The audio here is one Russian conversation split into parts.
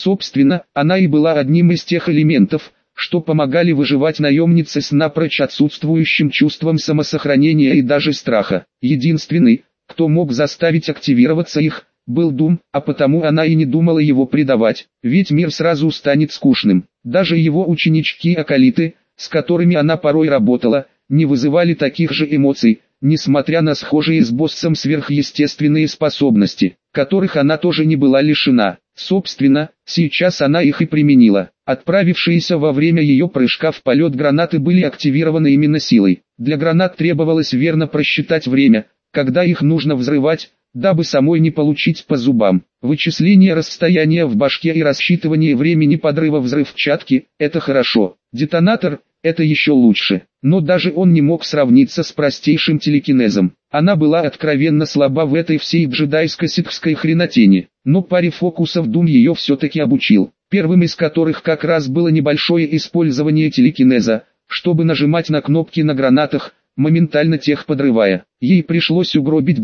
Собственно, она и была одним из тех элементов, что помогали выживать наемнице с напрочь отсутствующим чувством самосохранения и даже страха. Единственный, кто мог заставить активироваться их, был Дум, а потому она и не думала его предавать, ведь мир сразу станет скучным. Даже его ученички-акалиты, с которыми она порой работала, не вызывали таких же эмоций, несмотря на схожие с боссом сверхъестественные способности, которых она тоже не была лишена. Собственно, сейчас она их и применила. Отправившиеся во время ее прыжка в полет гранаты были активированы именно силой. Для гранат требовалось верно просчитать время, когда их нужно взрывать, дабы самой не получить по зубам. Вычисление расстояния в башке и рассчитывание времени подрыва взрывчатки – это хорошо. Детонатор – это еще лучше. Но даже он не мог сравниться с простейшим телекинезом. Она была откровенно слаба в этой всей джедайско-ситхской хренотени. Но паре фокусов Дум ее все-таки обучил. Первым из которых как раз было небольшое использование телекинеза, чтобы нажимать на кнопки на гранатах, моментально тех подрывая. Ей пришлось угробить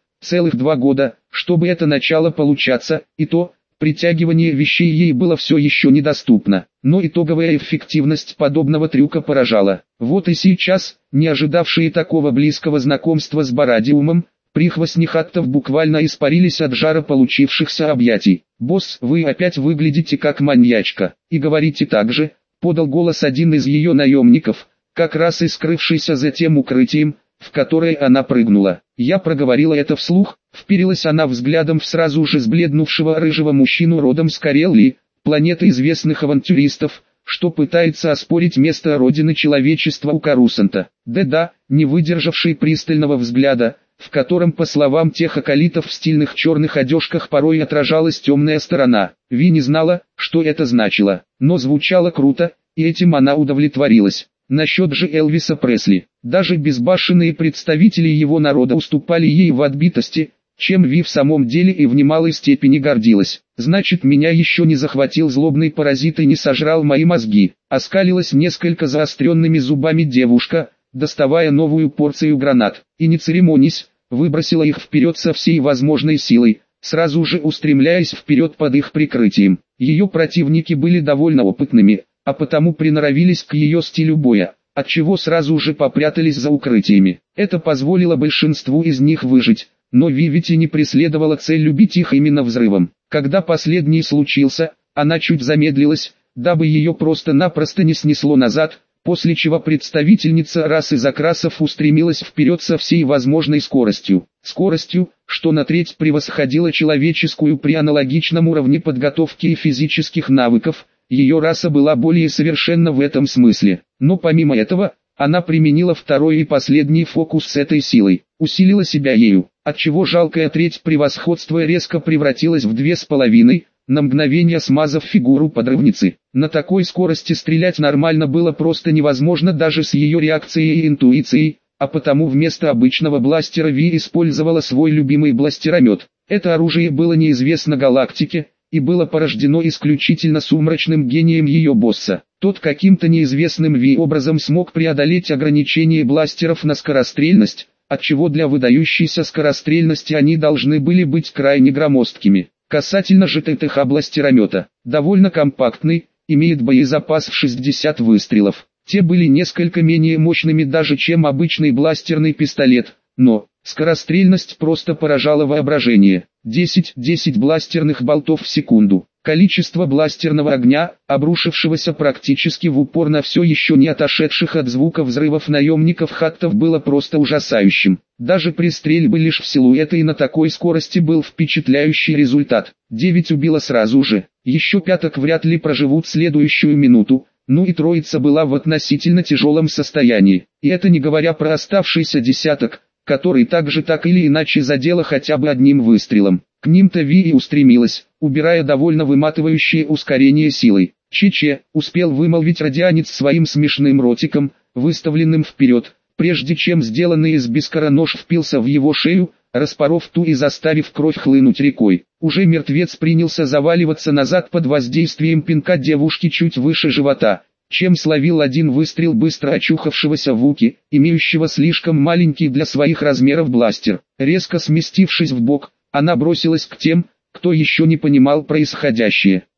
2,2 года, чтобы это начало получаться, и то, притягивание вещей ей было все еще недоступно. Но итоговая эффективность подобного трюка поражала. Вот и сейчас, не ожидавшие такого близкого знакомства с Барадиумом, прихвостни хаттов буквально испарились от жара получившихся объятий. «Босс, вы опять выглядите как маньячка, и говорите так же», — подал голос один из ее наемников, как раз и скрывшийся за тем укрытием, в которое она прыгнула. Я проговорила это вслух, вперилась она взглядом в сразу же сбледнувшего рыжего мужчину родом с Карелии, планеты известных авантюристов, что пытается оспорить место родины человечества у Карусанта. Да-да, не выдержавший пристального взгляда, в котором, по словам тех акалитов в стильных черных одежках, порой отражалась темная сторона. Ви не знала, что это значило, но звучало круто, и этим она удовлетворилась. Насчет же Элвиса Пресли, даже безбашенные представители его народа уступали ей в отбитости, чем Ви в самом деле и в немалой степени гордилась. «Значит, меня еще не захватил злобный паразит и не сожрал мои мозги», — оскалилась несколько заостренными зубами девушка, доставая новую порцию гранат. И не церемонясь, выбросила их вперед со всей возможной силой, сразу же устремляясь вперед под их прикрытием. Ее противники были довольно опытными, а потому приноровились к ее стилю боя, отчего сразу же попрятались за укрытиями. Это позволило большинству из них выжить, но Ви ведь и не преследовала цель любить их именно взрывом. Когда последний случился, она чуть замедлилась, дабы ее просто-напросто не снесло назад, после чего представительница расы закрасов устремилась вперед со всей возможной скоростью. Скоростью, что на треть превосходила человеческую при аналогичном уровне подготовки и физических навыков. Ее раса была более совершенна в этом смысле. Но помимо этого, она применила второй и последний фокус с этой силой, усилила себя ею, отчего жалкая треть превосходства резко превратилась в 2,5, на мгновение смазав фигуру подрывницы. На такой скорости стрелять нормально было просто невозможно даже с ее реакцией и интуицией, а потому вместо обычного бластера Ви использовала свой любимый бластеромет. Это оружие было неизвестно галактике, и было порождено исключительно сумрачным гением ее босса. Тот каким-то неизвестным Ви образом смог преодолеть ограничение бластеров на скорострельность, отчего для выдающейся скорострельности они должны были быть крайне громоздкими. Касательно же ТТХ бластеромета, довольно компактный, имеет боезапас в 60 выстрелов. Те были несколько менее мощными даже чем обычный бластерный пистолет, но скорострельность просто поражала воображение. 10 бластерных болтов в секунду. Количество бластерного огня, обрушившегося практически в упор на все еще не отошедших от звука взрывов наемников хаттов, было просто ужасающим. Даже при стрельбе лишь в силуэты и на такой скорости был впечатляющий результат. 9 убило сразу же, еще пяток вряд ли проживут следующую минуту. Ну и троица была в относительно тяжелом состоянии. И это не говоря про оставшийся десяток, который также так или иначе задела хотя бы одним выстрелом. К ним-то Ви и устремилась, убирая довольно выматывающее ускорение силой. «Че-че», успел вымолвить радианец своим смешным ротиком, выставленным вперед, прежде чем сделанный из бискара нож впился в его шею, распоров ту и заставив кровь хлынуть рекой. Уже мертвец принялся заваливаться назад под воздействием пинка девушки чуть выше живота, чем словил один выстрел быстро очухавшегося Вуки, имеющего слишком маленький для своих размеров бластер. Резко сместившись вбок, она бросилась к тем, кто еще не понимал происходящее.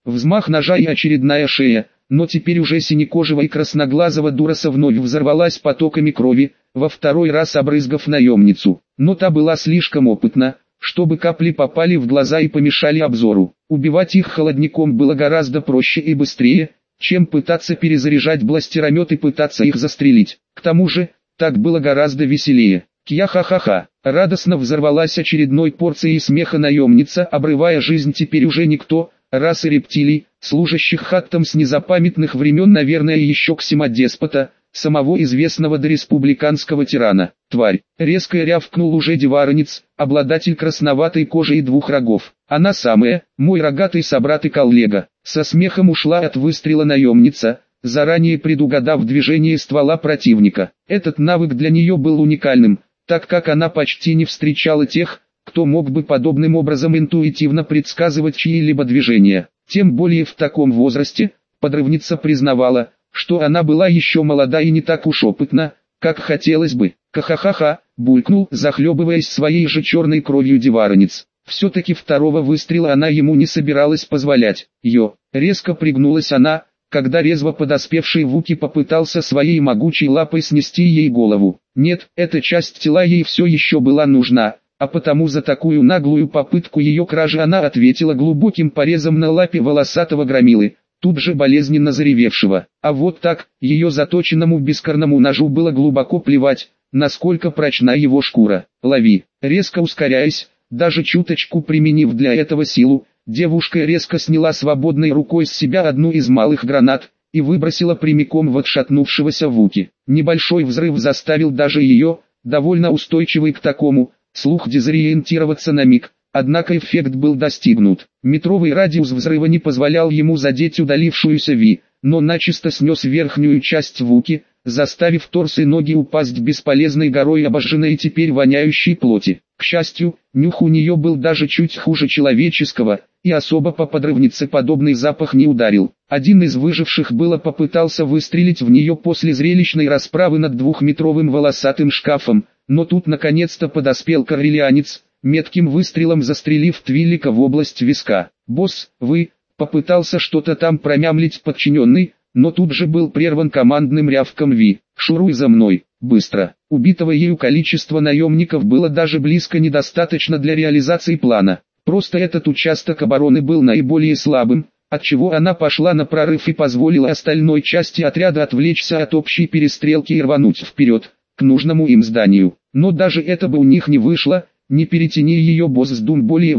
Взмах ножа и очередная шея, но теперь уже синекожего и красноглазого Дуроса вновь взорвалась потоками крови, во второй раз обрызгав наемницу. Но та была слишком опытна, чтобы капли попали в глаза и помешали обзору. Убивать их холодником было гораздо проще и быстрее, чем пытаться перезаряжать бластеромет и пытаться их застрелить. К тому же, так было гораздо веселее. Кья-ха-ха-ха. Радостно взорвалась очередной порцией смеха наемница, обрывая жизнь теперь уже никто, расы рептилий, служащих хаттам с незапамятных времен, наверное, еще ксимодеспота, самого известного дореспубликанского тирана. Тварь! Резко рявкнул уже деваронец, обладатель красноватой кожи и двух рогов. Она самая, мой рогатый собрат и коллега. Со смехом ушла от выстрела наемница, заранее предугадав движение ствола противника. Этот навык для нее был уникальным, так как она почти не встречала тех, кто мог бы подобным образом интуитивно предсказывать чьи-либо движения. Тем более в таком возрасте, подрывница признавала, что она была еще молода и не так уж опытна, как хотелось бы. Ха-ха-ха-ха, булькнул, захлебываясь своей же черной кровью деваронец. Все-таки второго выстрела она ему не собиралась позволять. Резко пригнулась она, когда резво подоспевший Вуки попытался своей могучей лапой снести ей голову. Нет, эта часть тела ей все еще была нужна, а потому за такую наглую попытку ее кражи она ответила глубоким порезом на лапе волосатого громилы, тут же болезненно заревевшего. А вот так, ее заточенному бескорному ножу было глубоко плевать, насколько прочна его шкура. Лови. Резко ускоряясь, даже чуточку применив для этого силу, девушка резко сняла свободной рукой с себя одну из малых гранат и выбросила прямиком в отшатнувшегося Вуки. Небольшой взрыв заставил даже ее, довольно устойчивый к такому, слух дезориентироваться на миг, однако эффект был достигнут. Метровый радиус взрыва не позволял ему задеть удалившуюся Ви, но начисто снес верхнюю часть Вуки, заставив торс и ноги упасть бесполезной горой обожженной и теперь воняющей плоти. К счастью, нюх у нее был даже чуть хуже человеческого, и особо по подрывнице подобный запах не ударил. Один из выживших было попытался выстрелить в нее после зрелищной расправы над двухметровым волосатым шкафом, но тут наконец-то подоспел коррелианец, метким выстрелом застрелив Твиллика в область виска. «Босс, вы...» — попытался что-то там промямлить подчиненный, но тут же был прерван командным рявком Ви. «Шуруй за мной, быстро!» Убитого ею количества наемников было даже близко недостаточно для реализации плана. Просто этот участок обороны был наиболее слабым, отчего она пошла на прорыв и позволила остальной части отряда отвлечься от общей перестрелки и рвануть вперед, к нужному им зданию. Но даже это бы у них не вышло, не перетяни ее босс с Дум более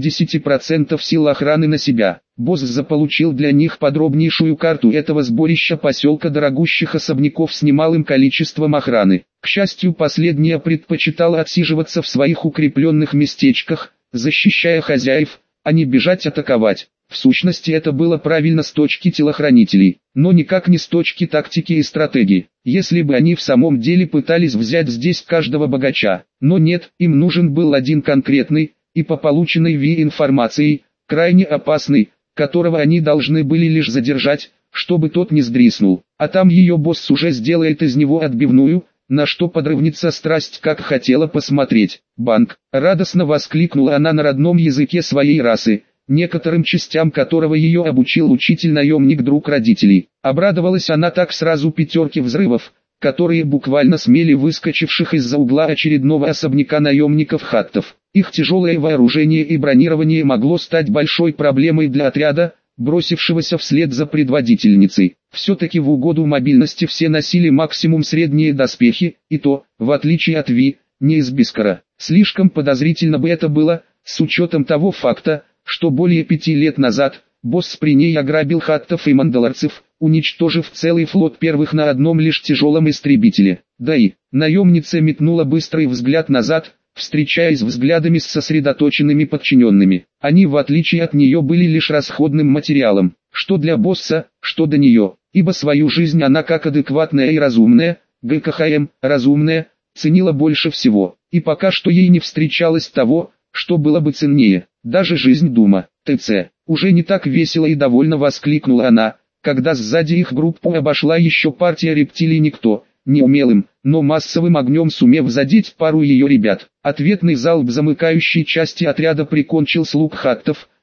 80% сил охраны на себя. Босс заполучил для них подробнейшую карту этого сборища поселка дорогущих особняков с немалым количеством охраны. К счастью, последняя предпочитала отсиживаться в своих укрепленных местечках, защищая хозяев, а не бежать атаковать. В сущности, это было правильно с точки телохранителей, но никак не с точки тактики и стратегии. Если бы они в самом деле пытались взять здесь каждого богача, но нет, им нужен был один конкретный, и по полученной Ви информации, крайне опасный, которого они должны были лишь задержать, чтобы тот не сдриснул, а там ее босс уже сделает из него отбивную, на что подрывница страсть как хотела посмотреть. «Банк!» — радостно воскликнула она на родном языке своей расы, некоторым частям которого ее обучил учитель-наемник друг родителей. Обрадовалась она так сразу пятерке взрывов, которые буквально смели выскочивших из-за угла очередного особняка наемников хаттов. Их тяжелое вооружение и бронирование могло стать большой проблемой для отряда, бросившегося вслед за предводительницей. Все-таки в угоду мобильности все носили максимум средние доспехи, и то, в отличие от Ви, не из Бискара. Слишком подозрительно бы это было, с учетом того факта, что более 5 лет назад, босс при ней ограбил хаттов и мандалорцев, уничтожив целый флот первых на одном лишь тяжелом истребителе. Да и, наемница метнула быстрый взгляд назад, встречаясь взглядами с сосредоточенными подчиненными. Они в отличие от нее были лишь расходным материалом, что для босса, что до нее, ибо свою жизнь она как адекватная и разумная, ГКХМ, разумная, ценила больше всего, и пока что ей не встречалось того, что было бы ценнее, даже жизнь Дума. ТЦ, уже не так весело и довольно воскликнула она, когда сзади их группу обошла еще партия рептилий никто, неумелым, но массовым огнем сумев задеть пару ее ребят. Ответный залп замыкающей части отряда прикончил слуг хаттов,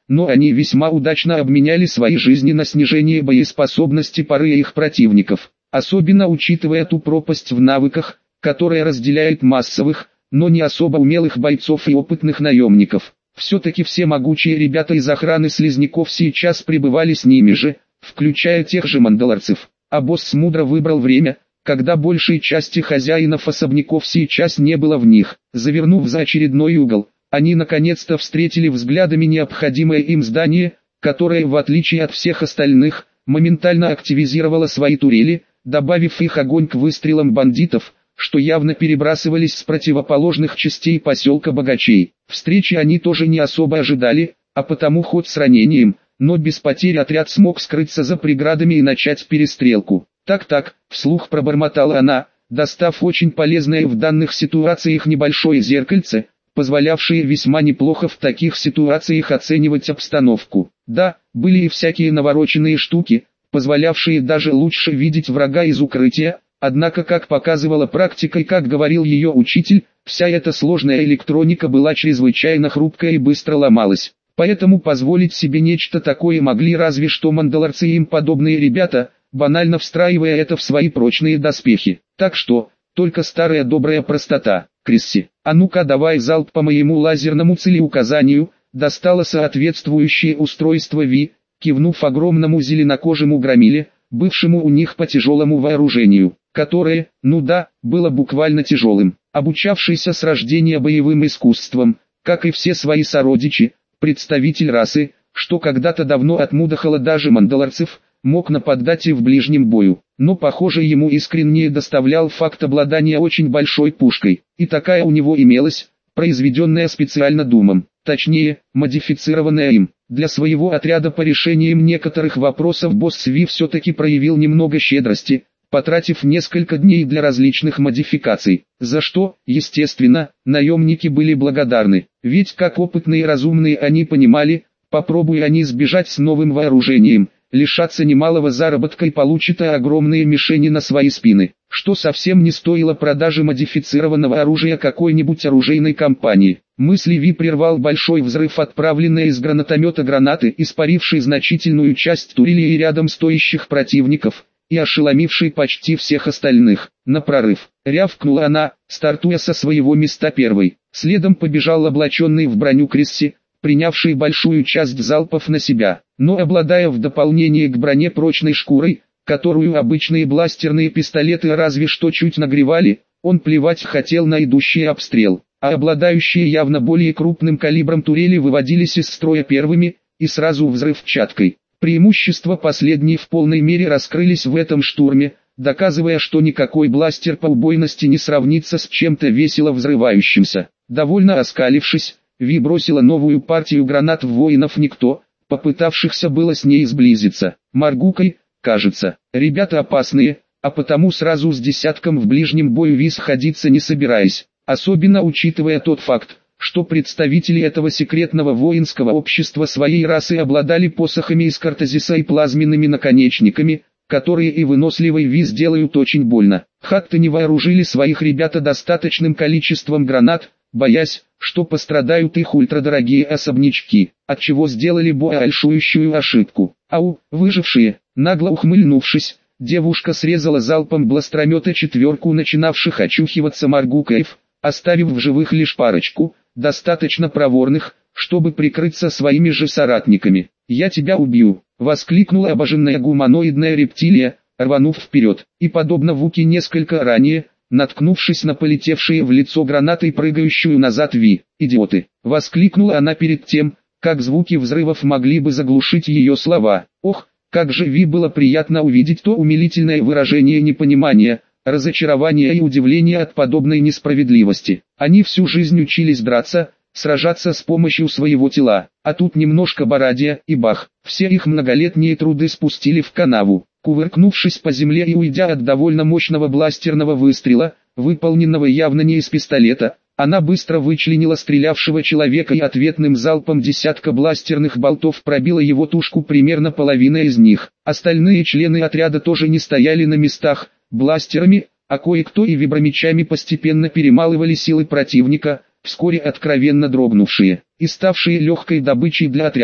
но они весьма удачно обменяли свои жизни на снижение боеспособности пары их противников, особенно учитывая ту пропасть в навыках, которая разделяет массовых, но не особо умелых бойцов и опытных наемников. Все-таки все могучие ребята из охраны слизняков сейчас пребывали с ними же, включая тех же мандалорцев. А босс мудро выбрал время, когда большей части хозяинов особняков сейчас не было в них. Завернув за очередной угол, они наконец-то встретили взглядами необходимое им здание, которое, в отличие от всех остальных, моментально активизировало свои турели, добавив их огонь к выстрелам бандитов, что явно перебрасывались с противоположных частей поселка богачей. Встречи они тоже не особо ожидали, а потому хоть с ранением, но без потерь отряд смог скрыться за преградами и начать перестрелку. «Так-так», — вслух пробормотала она, достав очень полезное в данных ситуациях небольшое зеркальце, позволявшее весьма неплохо в таких ситуациях оценивать обстановку. Да, были и всякие навороченные штуки, позволявшие даже лучше видеть врага из укрытия, однако, как показывала практика и как говорил ее учитель, вся эта сложная электроника была чрезвычайно хрупкая и быстро ломалась. Поэтому позволить себе нечто такое могли разве что мандалорцы и им подобные ребята, банально встраивая это в свои прочные доспехи. Так что, только старая добрая простота. «Крисси, а ну-ка давай залп по моему лазерному целеуказанию», достала соответствующее устройство Ви, кивнув огромному зеленокожему громиле, бывшему у них по тяжелому вооружению, которое, ну да, было буквально тяжелым. Обучавшийся с рождения боевым искусствам, как и все свои сородичи, представитель расы, что когда-то давно отмудохало даже мандалорцев, мог нападать и в ближнем бою, но похоже ему искренне доставлял факт обладания очень большой пушкой, и такая у него имелась, произведенная специально Думом, точнее, модифицированная им. Для своего отряда по решениям некоторых вопросов босс Ви все-таки проявил немного щедрости, потратив несколько дней для различных модификаций, за что, естественно, наемники были благодарны, ведь как опытные и разумные они понимали, попробуя они сбежать с новым вооружением, лишаться немалого заработка и получат огромные мишени на свои спины, что совсем не стоило продажи модифицированного оружия какой-нибудь оружейной компании. Мысли Ви прервал большой взрыв, отправленный из гранатомета гранаты, испаривший значительную часть турели и рядом стоящих противников, и ошеломивший почти всех остальных. На прорыв, рявкнула она, стартуя со своего места первой. Следом побежал облаченный в броню Крисси, принявший большую часть залпов на себя, но обладая в дополнение к броне прочной шкурой, которую обычные бластерные пистолеты разве что чуть нагревали, он плевать хотел на идущий обстрел, а обладающие явно более крупным калибром турели выводились из строя первыми, и сразу взрывчаткой. Преимущества последние в полной мере раскрылись в этом штурме, доказывая, что никакой бластер по убойности не сравнится с чем-то весело взрывающимся. Довольно оскалившись, Ви бросила новую партию гранат в воинов никто, попытавшихся было с ней сблизиться. Маргукой, кажется, ребята опасные, а потому сразу с десятком в ближнем бою Ви сходиться не собираясь, особенно учитывая тот факт, что представители этого секретного воинского общества своей расы обладали посохами из картезиса и плазменными наконечниками, которые и выносливой Ви сделают очень больно. Хатты не вооружили своих ребята достаточным количеством гранат, боясь, что пострадают их ультрадорогие особнячки, отчего сделали большущую ошибку. Ау, выжившие, нагло ухмыльнувшись, девушка срезала залпом бластромета четверку начинавших очухиваться маргукаев, оставив в живых лишь парочку, достаточно проворных, чтобы прикрыться своими же соратниками. «Я тебя убью!» — воскликнула обожженная гуманоидная рептилия, рванув вперед, и подобно Вуки несколько ранее, наткнувшись на полетевшие в лицо гранаты и прыгающую назад Ви. «Идиоты!» — воскликнула она перед тем, как звуки взрывов могли бы заглушить ее слова. Ох, как же Ви было приятно увидеть то умилительное выражение непонимания, разочарования и удивления от подобной несправедливости. Они всю жизнь учились драться, сражаться с помощью своего тела, а тут немножко барадия, и бах, все их многолетние труды спустили в канаву. Кувыркнувшись по земле и уйдя от довольно мощного бластерного выстрела, выполненного явно не из пистолета, она быстро вычленила стрелявшего человека и ответным залпом десятка бластерных болтов пробила его тушку примерно половина из них. Остальные члены отряда тоже не стояли на местах, бластерами, а кое-кто и вибромечами постепенно перемалывали силы противника, вскоре откровенно дрогнувшие и ставшие легкой добычей для отряда.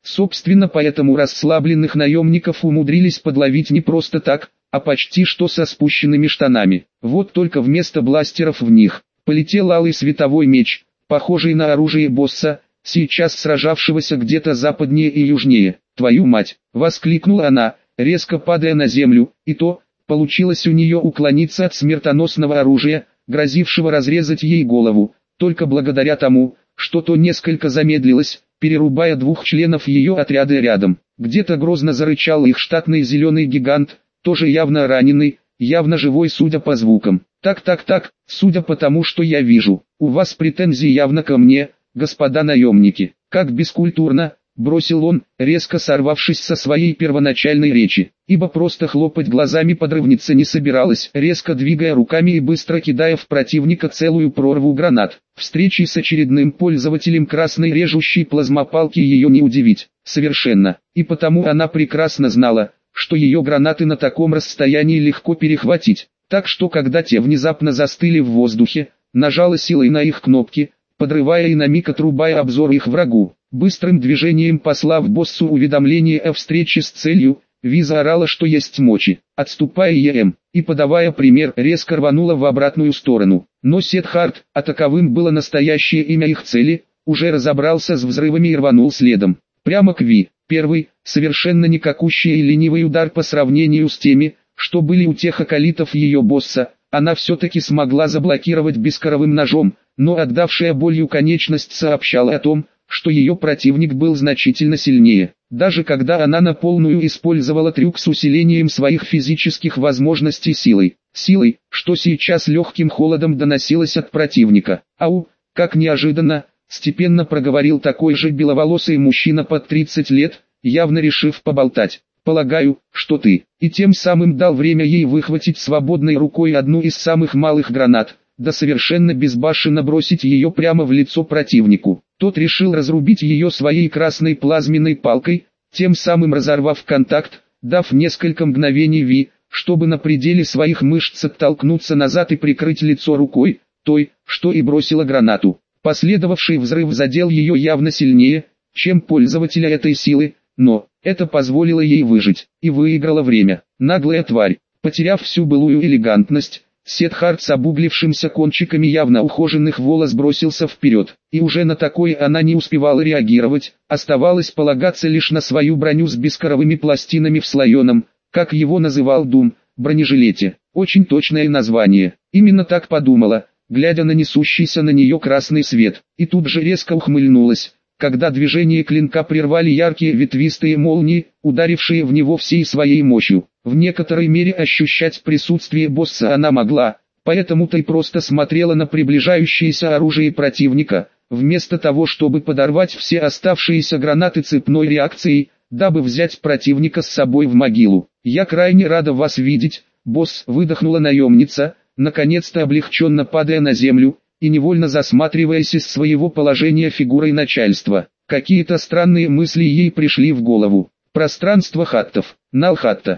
Собственно, поэтому расслабленных наемников умудрились подловить не просто так, а почти что со спущенными штанами. Вот только вместо бластеров в них полетел алый световой меч, похожий на оружие босса, сейчас сражавшегося где-то западнее и южнее. «Твою мать!» — воскликнула она, резко падая на землю, и то, получилось у нее уклониться от смертоносного оружия, грозившего разрезать ей голову, только благодаря тому, что то несколько замедлилось, перерубая двух членов ее отряда рядом. Где-то грозно зарычал их штатный зеленый гигант, тоже явно раненый, явно живой судя по звукам. Так, судя по тому, что я вижу, у вас претензии явно ко мне, господа наемники. Как бескультурно, бросил он, резко сорвавшись со своей первоначальной речи, ибо просто хлопать глазами подрывница не собиралась, резко двигая руками и быстро кидая в противника целую прорву гранат. Встречи с очередным пользователем красной режущей плазмопалки ее не удивить, совершенно, и потому она прекрасно знала, что ее гранаты на таком расстоянии легко перехватить, так что когда те внезапно застыли в воздухе, нажала силой на их кнопки, подрывая и на миг отрубая обзор их врагу. Быстрым движением послав боссу уведомление о встрече с целью, Ви заорала, что есть мочи, отступая ЕМ, и подавая пример, резко рванула в обратную сторону. Но Сетхарт, а таковым было настоящее имя их цели, уже разобрался с взрывами и рванул следом, прямо к Ви. Первый, совершенно никакущий и ленивый удар по сравнению с теми, что были у тех околитов ее босса, она все-таки смогла заблокировать бескоровым ножом, но отдавшая болью конечность сообщала о том, что ее противник был значительно сильнее. Даже когда она на полную использовала трюк с усилением своих физических возможностей силой, что сейчас легким холодом доносилось от противника. «Ау!» — как неожиданно, степенно проговорил такой же беловолосый мужчина под 30 лет, явно решив поболтать. «Полагаю, что ты», и тем самым дал время ей выхватить свободной рукой одну из самых малых гранат, да совершенно безбашенно бросить ее прямо в лицо противнику. Тот решил разрубить ее своей красной плазменной палкой, тем самым разорвав контакт, дав несколько мгновений Ви, чтобы на пределе своих мышц оттолкнуться назад и прикрыть лицо рукой, той, что и бросила гранату. Последовавший взрыв задел ее явно сильнее, чем пользователя этой силы, но это позволило ей выжить, и выиграла время. Наглая тварь, потеряв всю былую элегантность, Сетхарт с обуглившимся кончиками явно ухоженных волос бросился вперед, и уже на такое она не успевала реагировать, оставалось полагаться лишь на свою броню с бескоровыми пластинами в слоеном, как его называл Дум, бронежилете. Очень точное название, именно так подумала, глядя на несущийся на нее красный свет, и тут же резко ухмыльнулась, когда движение клинка прервали яркие ветвистые молнии, ударившие в него всей своей мощью. В некоторой мере ощущать присутствие босса она могла, поэтому-то и просто смотрела на приближающееся оружие противника, вместо того чтобы подорвать все оставшиеся гранаты цепной реакцией, дабы взять противника с собой в могилу. «Я крайне рада вас видеть, босс», — выдохнула наемница, наконец-то облегченно падая на землю, и невольно засматриваясь из своего положения фигурой начальства. Какие-то странные мысли ей пришли в голову. Пространство хаттов. Налхатта.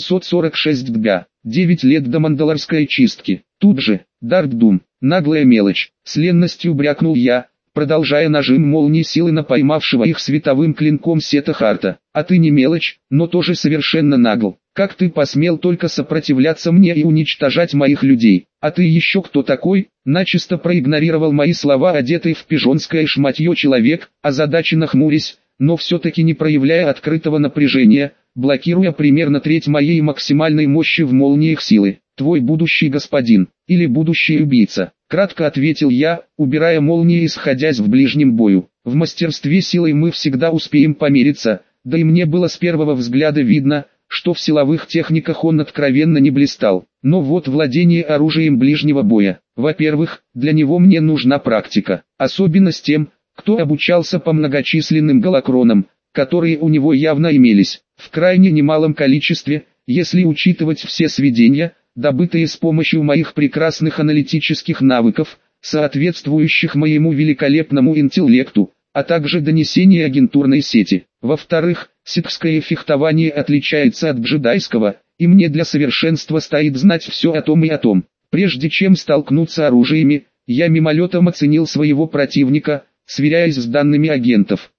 746 дбя. 9 лет до мандалорской чистки. Тут же. Даркдум. Наглая мелочь. С ленностью брякнул я, продолжая нажим молнии силы на поймавшего их световым клинком Сетхарта. А ты не мелочь, но тоже совершенно нагл. Как ты посмел только сопротивляться мне и уничтожать моих людей? А ты еще кто такой? Начисто проигнорировал мои слова одетый в пижонское шматье человек, озадаченно хмурясь, но все-таки не проявляя открытого напряжения, блокируя примерно треть моей максимальной мощи в молниях силы. «Твой будущий господин, или будущий убийца», — кратко ответил я, убирая молнии и сходясь в ближнем бою. «В мастерстве силой мы всегда успеем помириться, да и мне было с первого взгляда видно, что в силовых техниках он откровенно не блистал. Но вот владение оружием ближнего боя. Во-первых, для него мне нужна практика, особенно с тем, кто обучался по многочисленным голокронам, которые у него явно имелись, в крайне немалом количестве, если учитывать все сведения, добытые с помощью моих прекрасных аналитических навыков, соответствующих моему великолепному интеллекту, а также донесения агентурной сети. Во-вторых, ситхское фехтование отличается от джедайского, и мне для совершенства стоит знать все о том и о том. Прежде чем столкнуться оружиями, я мимолетом оценил своего противника, сверяясь с данными агентов.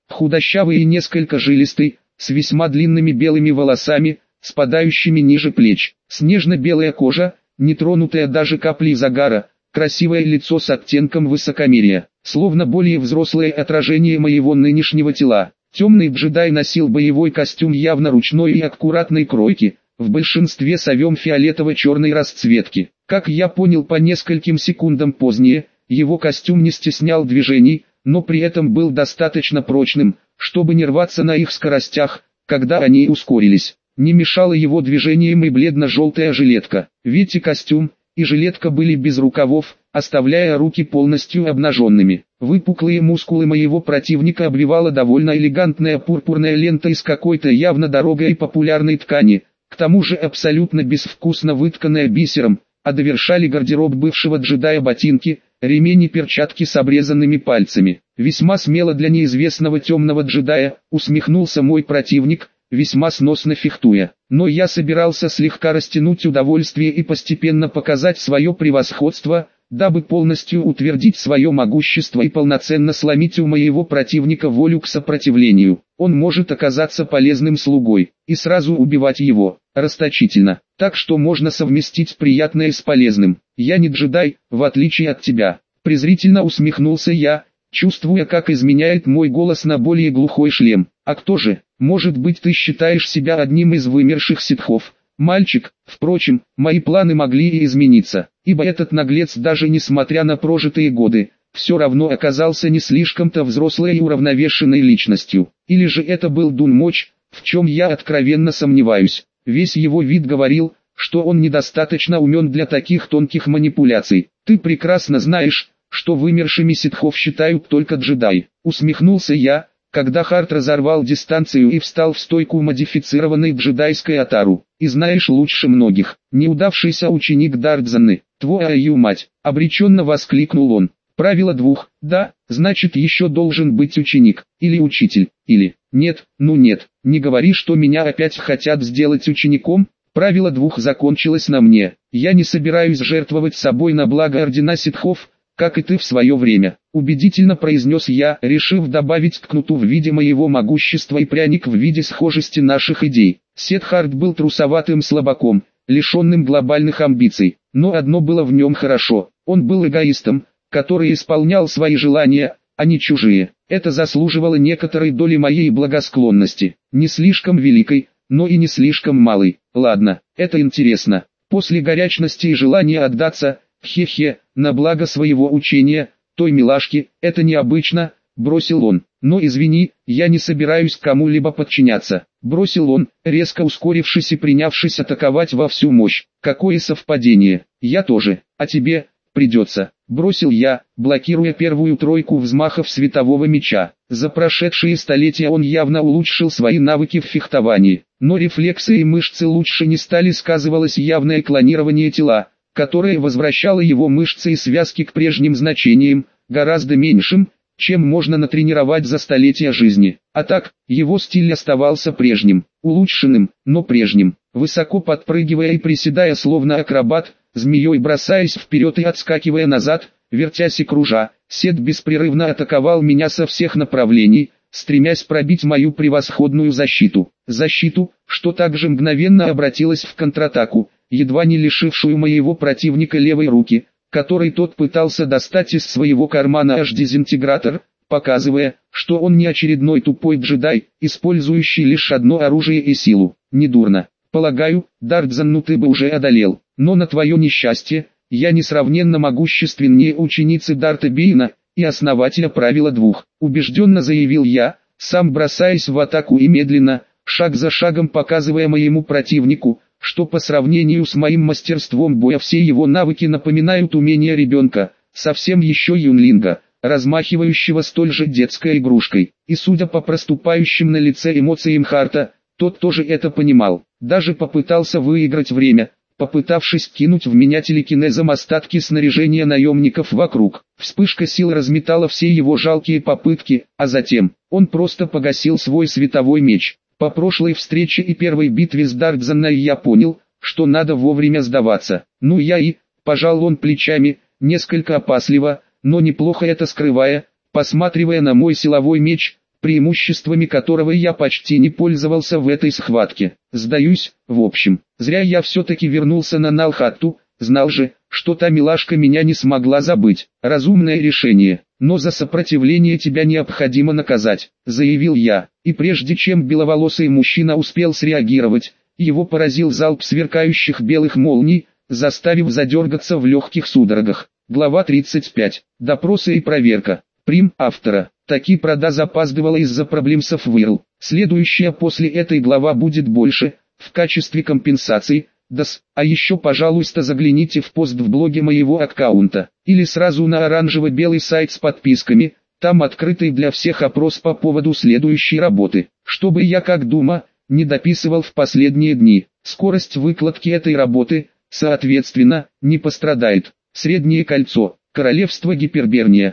худощавый и несколько жилистый, с весьма длинными белыми волосами, спадающими ниже плеч, снежно-белая кожа, не тронутая даже каплей загара, красивое лицо с оттенком высокомерия, словно более взрослое отражение моего нынешнего тела. Темный джедай носил боевой костюм явно ручной и аккуратной кройки, в большинстве совем фиолетово-черной расцветки. Как я понял по нескольким секундам позднее, его костюм не стеснял движений, но при этом был достаточно прочным, чтобы не рваться на их скоростях, когда они ускорились. Не мешала его движениям и бледно-желтая жилетка, ведь и костюм, и жилетка были без рукавов, оставляя руки полностью обнаженными. Выпуклые мускулы моего противника обвивала довольно элегантная пурпурная лента из какой-то явно дорогой и популярной ткани, к тому же абсолютно безвкусно вытканная бисером, а довершали гардероб бывшего джедая ботинки, ремень и перчатки с обрезанными пальцами. Весьма смело для неизвестного темного джедая, усмехнулся мой противник, весьма сносно фехтуя. Но я собирался слегка растянуть удовольствие и постепенно показать свое превосходство, дабы полностью утвердить свое могущество и полноценно сломить у моего противника волю к сопротивлению. Он может оказаться полезным слугой, и сразу убивать его, расточительно. Так что можно совместить приятное с полезным. Я не джедай, в отличие от тебя. Презрительно усмехнулся я, чувствуя, как изменяет мой голос на более глухой шлем. А кто же? Может быть, ты считаешь себя одним из вымерших ситхов? Мальчик, впрочем, мои планы могли и измениться, ибо этот наглец, даже несмотря на прожитые годы, все равно оказался не слишком-то взрослой и уравновешенной личностью. Или же это был Дун Моч, в чем я откровенно сомневаюсь. Весь его вид говорил, что он недостаточно умен для таких тонких манипуляций. Ты прекрасно знаешь, что вымершими ситхов считают только джедаи. Усмехнулся я, когда Харт разорвал дистанцию и встал в стойку модифицированной джедайской атару. И знаешь лучше многих, неудавшийся ученик Дардзаны, твою мать, обреченно воскликнул он. Правило двух, да, значит еще должен быть ученик, или учитель, или, нет, ну нет, не говори, что меня опять хотят сделать учеником. Правило двух закончилось на мне, я не собираюсь жертвовать собой на благо ордена ситхов, как и ты в свое время, убедительно произнес я, решив добавить к кнуту в виде моего могущества и пряник в виде схожести наших идей. Сетхард был трусоватым слабаком, лишенным глобальных амбиций, но одно было в нем хорошо, он был эгоистом, который исполнял свои желания, а не чужие. Это заслуживало некоторой доли моей благосклонности, не слишком великой, но и не слишком малой. Ладно, это интересно. После горячности и желания отдаться, хе-хе, на благо своего учения, той милашки, это необычно, бросил он. Но извини, я не собираюсь кому-либо подчиняться, бросил он, резко ускорившись и принявшись атаковать во всю мощь. Какое совпадение, я тоже, а тебе придется, бросил я, блокируя первую тройку взмахов светового меча. За прошедшие столетия он явно улучшил свои навыки в фехтовании, но рефлексы и мышцы лучше не стали, сказывалось явное клонирование тела, которое возвращало его мышцы и связки к прежним значениям, гораздо меньшим, чем можно натренировать за столетия жизни. А так, его стиль оставался прежним, улучшенным, но прежним. Высоко подпрыгивая и приседая словно акробат, змеей бросаясь вперед и отскакивая назад, вертясь и кружа, Сет беспрерывно атаковал меня со всех направлений, стремясь пробить мою превосходную защиту. Защиту, что также мгновенно обратилась в контратаку, едва не лишившую моего противника левой руки, который тот пытался достать из своего кармана аж дезинтегратор, показывая, что он не очередной тупой джедай, использующий лишь одно оружие и силу. Недурно. Полагаю, Дардзанну ты бы уже одолел, но на твое несчастье, я несравненно могущественнее ученицы Дарта Бейна и основателя правила двух, убежденно заявил я, сам бросаясь в атаку и медленно, шаг за шагом показывая моему противнику, что по сравнению с моим мастерством боя все его навыки напоминают умения ребенка, совсем еще юнлинга, размахивающего столь же детской игрушкой. И судя по проступающим на лице эмоциям Харта, тот тоже это понимал, даже попытался выиграть время, попытавшись кинуть в меня телекинезом остатки снаряжения наемников вокруг. Вспышка сил разметала все его жалкие попытки, а затем, он просто погасил свой световой меч. По прошлой встрече и первой битве с Дардзанной я понял, что надо вовремя сдаваться. Ну я и, пожал он плечами, несколько опасливо, но неплохо это скрывая, посматривая на мой силовой меч, преимуществами которого я почти не пользовался в этой схватке. Сдаюсь, в общем, зря я все-таки вернулся на Налхатту, знал же, что та милашка меня не смогла забыть. Разумное решение, но за сопротивление тебя необходимо наказать, заявил я, и прежде чем беловолосый мужчина успел среагировать, его поразил залп сверкающих белых молний, заставив задергаться в легких судорогах. Глава 35. Допросы и проверка. Прим. Автора. Таки прода запаздывала из-за проблем с Software. Следующая после этой глава будет больше, в качестве компенсации. А еще пожалуйста загляните в пост в блоге моего аккаунта, или сразу на оранжево-белый сайт с подписками, там открытый для всех опрос по поводу следующей работы, чтобы я как Дума, не дописывал в последние дни. Скорость выкладки этой работы, соответственно, не пострадает. Среднее кольцо, королевство Гиперберния,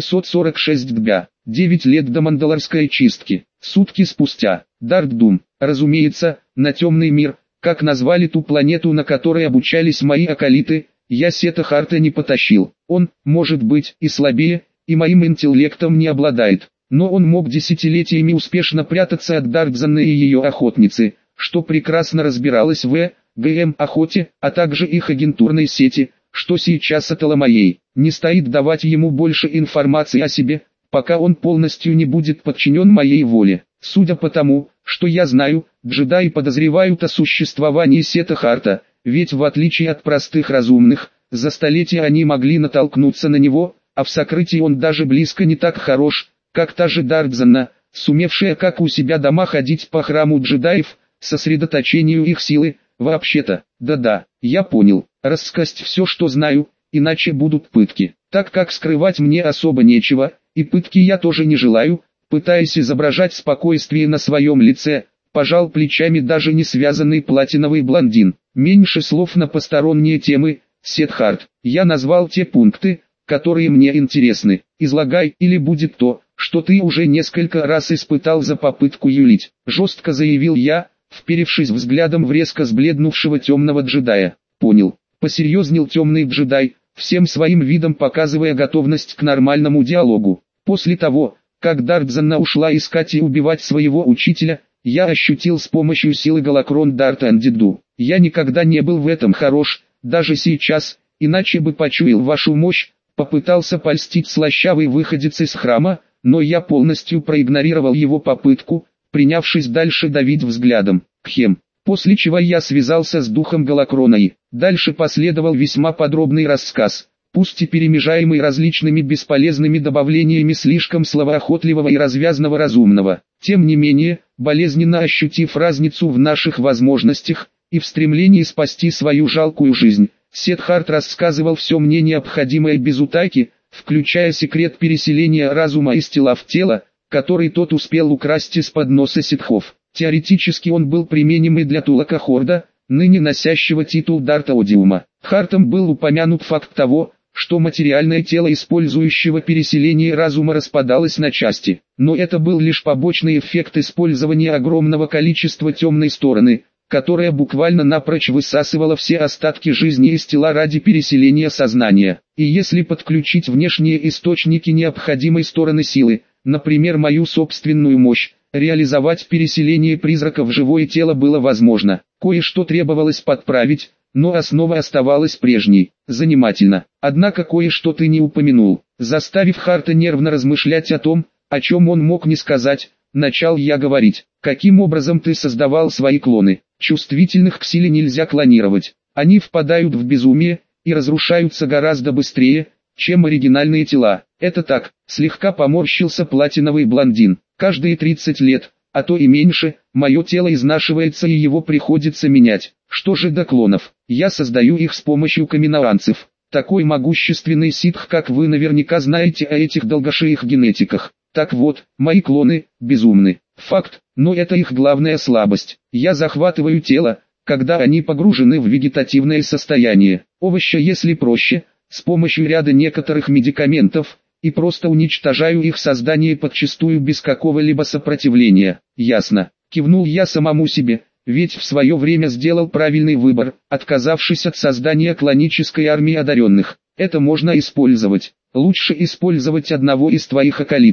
746 дня, 9 лет до Мандалорской чистки, сутки спустя, Дартдум, разумеется, на темный мир, как назвали ту планету, на которой обучались мои акалиты, я Сета Харта не потащил. Он, может быть, и слабее, и моим интеллектом не обладает, но он мог десятилетиями успешно прятаться от Дартзаны и ее охотницы, что прекрасно разбиралась в ГМ-охоте, а также их агентурной сети, что сейчас от моей. Не стоит давать ему больше информации о себе, пока он полностью не будет подчинен моей воле. Судя по тому, что я знаю, джедаи подозревают о существовании Сета Харта, ведь в отличие от простых разумных, за столетия они могли натолкнуться на него, а в сокрытии он даже близко не так хорош, как та же Дартзана, сумевшая как у себя дома ходить по храму джедаев, сосредоточению их силы. Вообще-то, да-да, я понял, рассказать все, что знаю, иначе будут пытки, так как скрывать мне особо нечего, и пытки я тоже не желаю. Пытаясь изображать спокойствие на своем лице, пожал плечами даже не связанный платиновый блондин. Меньше слов на посторонние темы, Сетхарт. Я назвал те пункты, которые мне интересны. Излагай, или будет то, что ты уже несколько раз испытал за попытку юлить. Жестко заявил я, вперевшись взглядом в резко сбледнувшего темного джедая. Понял. Посерьезнел темный джедай, всем своим видом показывая готовность к нормальному диалогу. После того, как Дартзана ушла искать и убивать своего учителя, я ощутил с помощью силы Галакрон Дартандиду. Я никогда не был в этом хорош, даже сейчас, иначе бы почуял вашу мощь, попытался польстить слащавый выходец из храма, но я полностью проигнорировал его попытку, принявшись дальше давить взглядом. Кхем. После чего я связался с духом Галакрона и дальше последовал весьма подробный рассказ, пусть и перемежаемый различными бесполезными добавлениями слишком словоохотливого и развязного разумного. Тем не менее, болезненно ощутив разницу в наших возможностях и в стремлении спасти свою жалкую жизнь, Сетхарт рассказывал все мне необходимое без утайки, включая секрет переселения разума из тела в тело, который тот успел украсть из-под носа ситхов. Теоретически он был применим и для Тулака Хорда, ныне носящего титул Дарта Одиума. Хартом был упомянут факт того, что материальное тело использующего переселение разума распадалось на части, но это был лишь побочный эффект использования огромного количества темной стороны, которая буквально напрочь высасывала все остатки жизни из тела ради переселения сознания. И если подключить внешние источники необходимой стороны силы, например мою собственную мощь, реализовать переселение призрака в живое тело было возможно. Кое-что требовалось подправить, но основа оставалась прежней. Занимательно. Однако кое-что ты не упомянул, заставив Харта нервно размышлять о том, о чем он мог не сказать. Начал я говорить, каким образом ты создавал свои клоны. Чувствительных к силе нельзя клонировать. Они впадают в безумие и разрушаются гораздо быстрее, чем оригинальные тела. Это так, слегка поморщился платиновый блондин. Каждые 30 лет, а то и меньше, мое тело изнашивается и его приходится менять. Что же до клонов? Я создаю их с помощью каминоанцев. Такой могущественный ситх, как вы наверняка знаете о этих долгошеих генетиках. Так вот, мои клоны безумны. Факт, но это их главная слабость. Я захватываю тело, когда они погружены в вегетативное состояние. Овоща, если проще, с помощью ряда некоторых медикаментов, и просто уничтожаю их создание подчистую без какого-либо сопротивления. Ясно. Кивнул я самому себе, ведь в свое время сделал правильный выбор, отказавшись от создания клонической армии одаренных. Это можно использовать. Лучше использовать одного из твоих акалитов.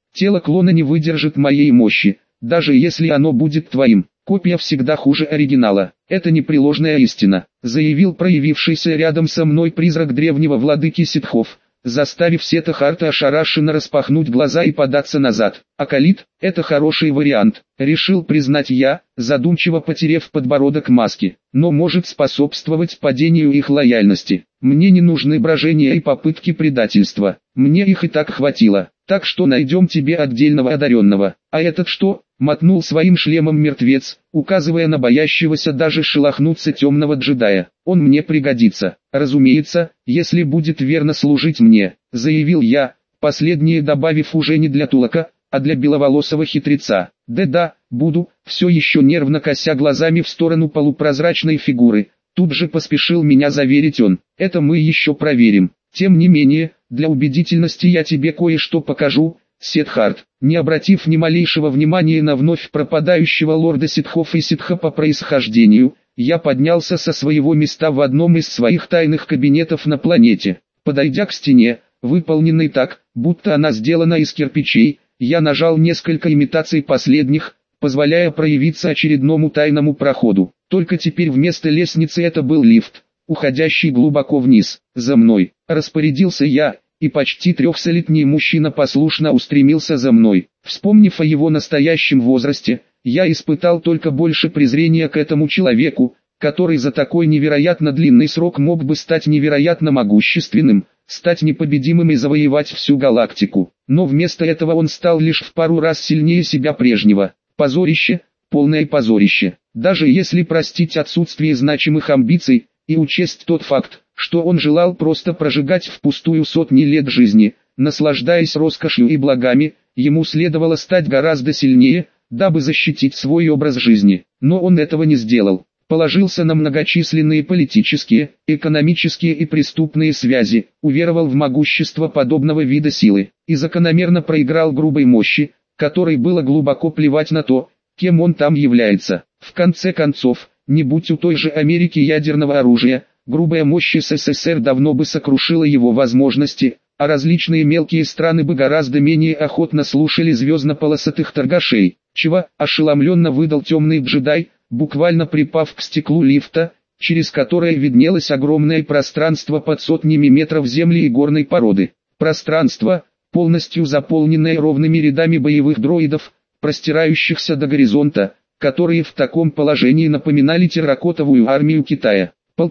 Тело клона не выдержит моей мощи, даже если оно будет твоим. Копия всегда хуже оригинала. Это непреложная истина, заявил проявившийся рядом со мной призрак древнего владыки ситхов, заставив Сетхарта ошарашенно распахнуть глаза и податься назад. Акалит – это хороший вариант, решил признать я, задумчиво потерев подбородок маски, но может способствовать падению их лояльности. Мне не нужны брожения и попытки предательства, мне их и так хватило, так что найдем тебе отдельного одаренного. А этот что? Мотнул своим шлемом мертвец, указывая на боящегося даже шелохнуться темного джедая. Он мне пригодится, разумеется, если будет верно служить мне, заявил я, последнее добавив уже не для Тулака, а для беловолосого хитреца. Да-да, буду, все еще нервно кося глазами в сторону полупрозрачной фигуры. Тут же поспешил меня заверить он. Это мы еще проверим. Тем не менее, для убедительности я тебе кое-что покажу. Сетхарт, не обратив ни малейшего внимания на вновь пропадающего лорда ситхов и ситха по происхождению, я поднялся со своего места в одном из своих тайных кабинетов на планете. Подойдя к стене, выполненной так, будто она сделана из кирпичей, я нажал несколько имитаций последних, позволяя проявиться очередному тайному проходу. Только теперь вместо лестницы это был лифт, уходящий глубоко вниз. За мной, распорядился я, и почти 300-летний мужчина послушно устремился за мной. Вспомнив о его настоящем возрасте, я испытал только больше презрения к этому человеку, который за такой невероятно длинный срок мог бы стать невероятно могущественным, стать непобедимым и завоевать всю галактику. Но вместо этого он стал лишь в пару раз сильнее себя прежнего. Позорище, полное позорище. Даже если простить отсутствие значимых амбиций, и учесть тот факт, что он желал просто прожигать впустую сотни лет жизни, наслаждаясь роскошью и благами, ему следовало стать гораздо сильнее, дабы защитить свой образ жизни. Но он этого не сделал. Положился на многочисленные политические, экономические и преступные связи, уверовал в могущество подобного вида силы, и закономерно проиграл грубой мощи, которой было глубоко плевать на то, кем он там является. В конце концов, не будь у той же Америки ядерного оружия, грубая мощь СССР давно бы сокрушила его возможности, а различные мелкие страны бы гораздо менее охотно слушали звездно-полосатых торгашей. Чего? Ошеломленно выдал темный джедай, буквально припав к стеклу лифта, через которое виднелось огромное пространство под сотнями метров земли и горной породы. Пространство, полностью заполненное ровными рядами боевых дроидов, простирающихся до горизонта, которые в таком положении напоминали терракотовую армию Китая.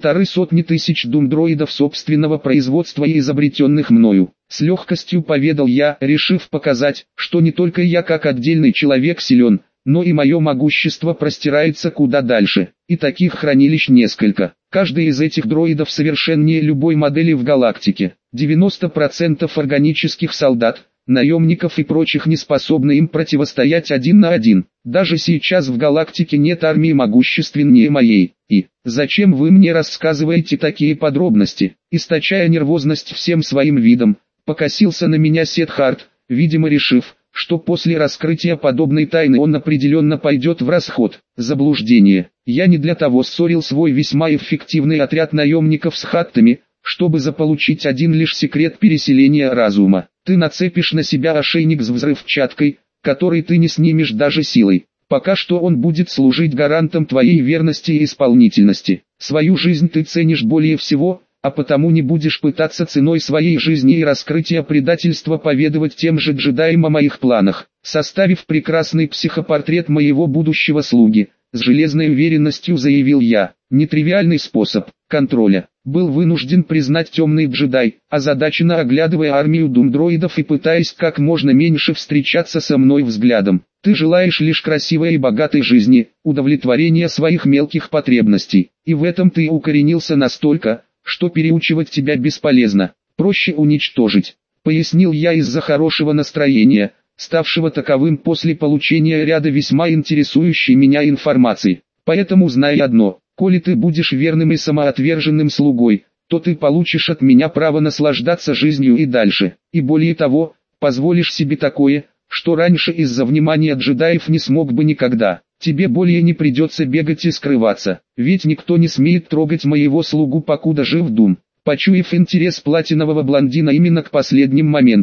150 тысяч думдроидов собственного производства и изобретенных мною. С легкостью поведал я, решив показать, что не только я как отдельный человек силен, но и мое могущество простирается куда дальше. И таких хранилищ несколько. Каждый из этих дроидов совершеннее любой модели в галактике. 90% органических солдат, наемников и прочих не способны им противостоять один на один. Даже сейчас в галактике нет армии могущественнее моей. И зачем вы мне рассказываете такие подробности? Источая нервозность всем своим видом, покосился на меня Сетхарт, видимо решив, что после раскрытия подобной тайны он определенно пойдет в расход. Заблуждение. Я не для того ссорил свой весьма эффективный отряд наемников с хаттами, чтобы заполучить один лишь секрет переселения разума. Ты нацепишь на себя ошейник с взрывчаткой, который ты не снимешь даже силой. Пока что он будет служить гарантом твоей верности и исполнительности. Свою жизнь ты ценишь более всего, а потому не будешь пытаться ценой своей жизни и раскрытия предательства поведывать тем же джедаям о моих планах. Составив прекрасный психопортрет моего будущего слуги, с железной уверенностью заявил я, нетривиальный способ контроля. Был вынужден признать темный джедай, озадаченно оглядывая армию думдроидов и пытаясь как можно меньше встречаться со мной взглядом. Ты желаешь лишь красивой и богатой жизни, удовлетворения своих мелких потребностей, и в этом ты укоренился настолько, что переучивать тебя бесполезно, проще уничтожить, пояснил я из-за хорошего настроения, ставшего таковым после получения ряда весьма интересующей меня информации. Поэтому знай одно. Коли ты будешь верным и самоотверженным слугой, то ты получишь от меня право наслаждаться жизнью и дальше. И более того, позволишь себе такое, что раньше из-за внимания джедаев не смог бы никогда. Тебе более не придется бегать и скрываться, ведь никто не смеет трогать моего слугу покуда жив Дум. Почуяв интерес платинового блондина именно к последним моментам,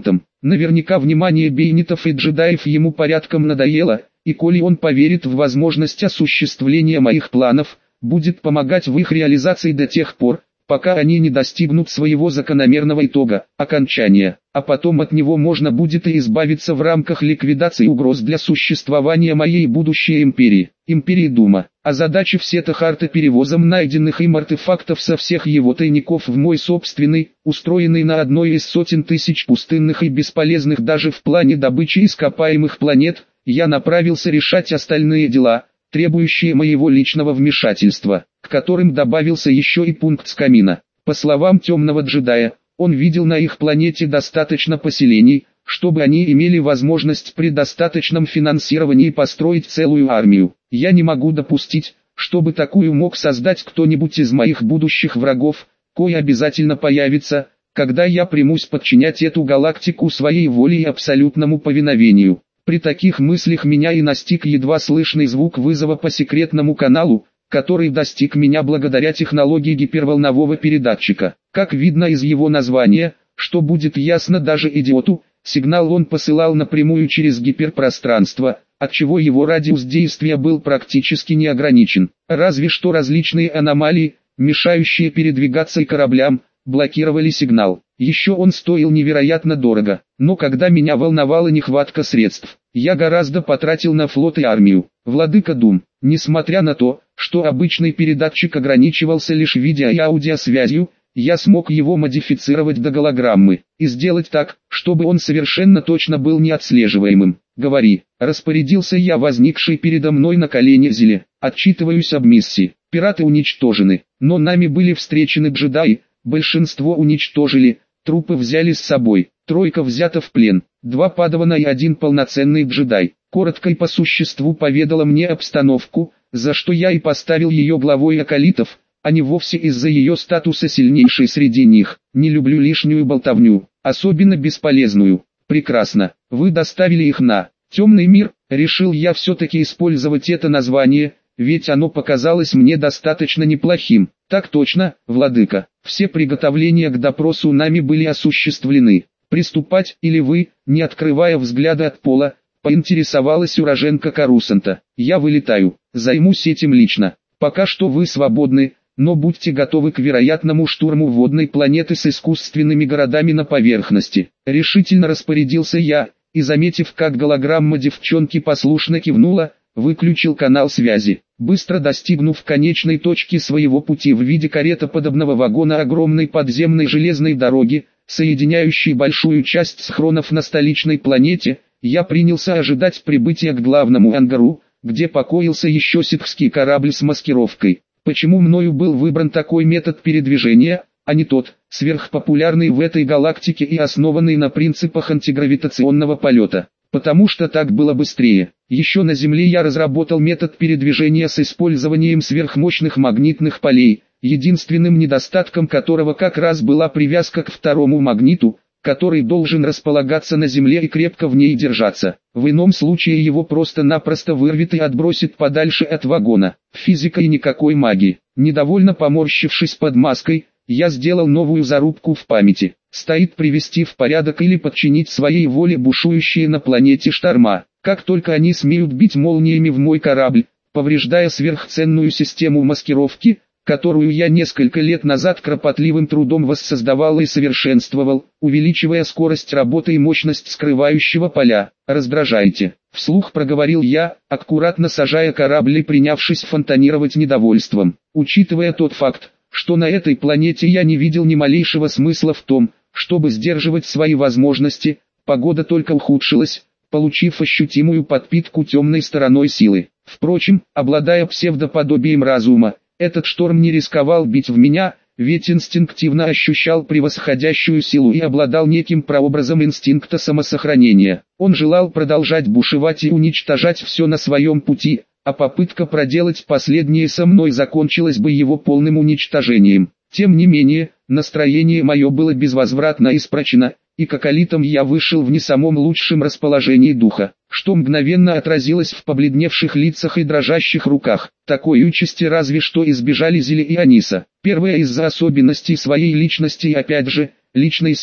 Наверняка внимание бейнитов и джедаев ему порядком надоело, и коли он поверит в возможность осуществления моих планов, будет помогать в их реализации до тех пор, пока они не достигнут своего закономерного итога, окончания, а потом от него можно будет и избавиться в рамках ликвидации угроз для существования моей будущей империи, империи Дума, озадачив Сета Харта перевозом найденных им артефактов со всех его тайников в мой собственный, устроенный на одной из сотен тысяч пустынных и бесполезных даже в плане добычи ископаемых планет, я направился решать остальные дела, требующие моего личного вмешательства, к которым добавился еще и пункт с камина. По словам темного джедая, он видел на их планете достаточно поселений, чтобы они имели возможность при достаточном финансировании построить целую армию. Я не могу допустить, чтобы такую мог создать кто-нибудь из моих будущих врагов, кой обязательно появится, когда я примусь подчинять эту галактику своей воле и абсолютному повиновению. При таких мыслях меня и настиг едва слышный звук вызова по секретному каналу, который достиг меня благодаря технологии гиперволнового передатчика. Как видно из его названия, что будет ясно даже идиоту, сигнал он посылал напрямую через гиперпространство, отчего его радиус действия был практически не ограничен. Разве что различные аномалии, мешающие передвигаться и кораблям, блокировали сигнал. Еще он стоил невероятно дорого, но когда меня волновала нехватка средств, я гораздо потратил на флот и армию. Владыка Дум, несмотря на то, что обычный передатчик ограничивался лишь видео и аудиосвязью, я смог его модифицировать до голограммы, и сделать так, чтобы он совершенно точно был неотслеживаемым. «Говори», — распорядился я возникшей передо мной на колени Зеле, «отчитываюсь об миссии. Пираты уничтожены, но нами были встречены джедаи, большинство уничтожили, трупы взяли с собой, 3 взято в плен, 2 падавана и 1 полноценный джедай». Коротко и по существу поведала мне обстановку, за что я и поставил ее главой акалитов, а не вовсе из-за ее статуса сильнейшей среди них. Не люблю лишнюю болтовню, особенно бесполезную. Прекрасно, вы доставили их на темный мир, решил я все-таки использовать это название, ведь оно показалось мне достаточно неплохим. Так точно, владыка, все приготовления к допросу нами были осуществлены. Приступать или вы, не открывая взгляда от пола, поинтересовалась уроженка Карусанта. Я вылетаю, займусь этим лично. Пока что вы свободны, но будьте готовы к вероятному штурму водной планеты с искусственными городами на поверхности. Решительно распорядился я, и заметив, как голограмма девчонки послушно кивнула, выключил канал связи. Быстро достигнув конечной точки своего пути в виде каретоподобного вагона огромной подземной железной дороги, соединяющей большую часть схронов на столичной планете, я принялся ожидать прибытия к главному ангару, где покоился еще ситхский корабль с маскировкой. Почему мною был выбран такой метод передвижения, а не тот, сверхпопулярный в этой галактике и основанный на принципах антигравитационного полета? Потому что так было быстрее. Еще на Земле я разработал метод передвижения с использованием сверхмощных магнитных полей, единственным недостатком которого как раз была привязка к второму магниту, который должен располагаться на Земле и крепко в ней держаться. В ином случае его просто-напросто вырвет и отбросит подальше от вагона. Физика и никакой магии. Недовольно поморщившись под маской, я сделал новую зарубку в памяти. Стоит привести в порядок или подчинить своей воле бушующие на планете шторма. Как только они смеют бить молниями в мой корабль, повреждая сверхценную систему маскировки, которую я несколько лет назад кропотливым трудом воссоздавал и совершенствовал, увеличивая скорость работы и мощность скрывающего поля. «Раздражаете», — вслух проговорил я, аккуратно сажая корабль и принявшись фонтанировать недовольством. Учитывая тот факт, что на этой планете я не видел ни малейшего смысла в том, чтобы сдерживать свои возможности, погода только ухудшилась, получив ощутимую подпитку темной стороной силы. Впрочем, обладая псевдоподобием разума, этот шторм не рисковал бить в меня, ведь инстинктивно ощущал превосходящую силу и обладал неким прообразом инстинкта самосохранения. Он желал продолжать бушевать и уничтожать все на своем пути, а попытка проделать последнее со мной закончилась бы его полным уничтожением. Тем не менее, настроение мое было безвозвратно испорчено, и к акалитам я вышел в не самом лучшем расположении духа, что мгновенно отразилось в побледневших лицах и дрожащих руках. Такой участи разве что избежали Зели и Аниса. Первая из-за особенностей своей личности и опять же, личной силы,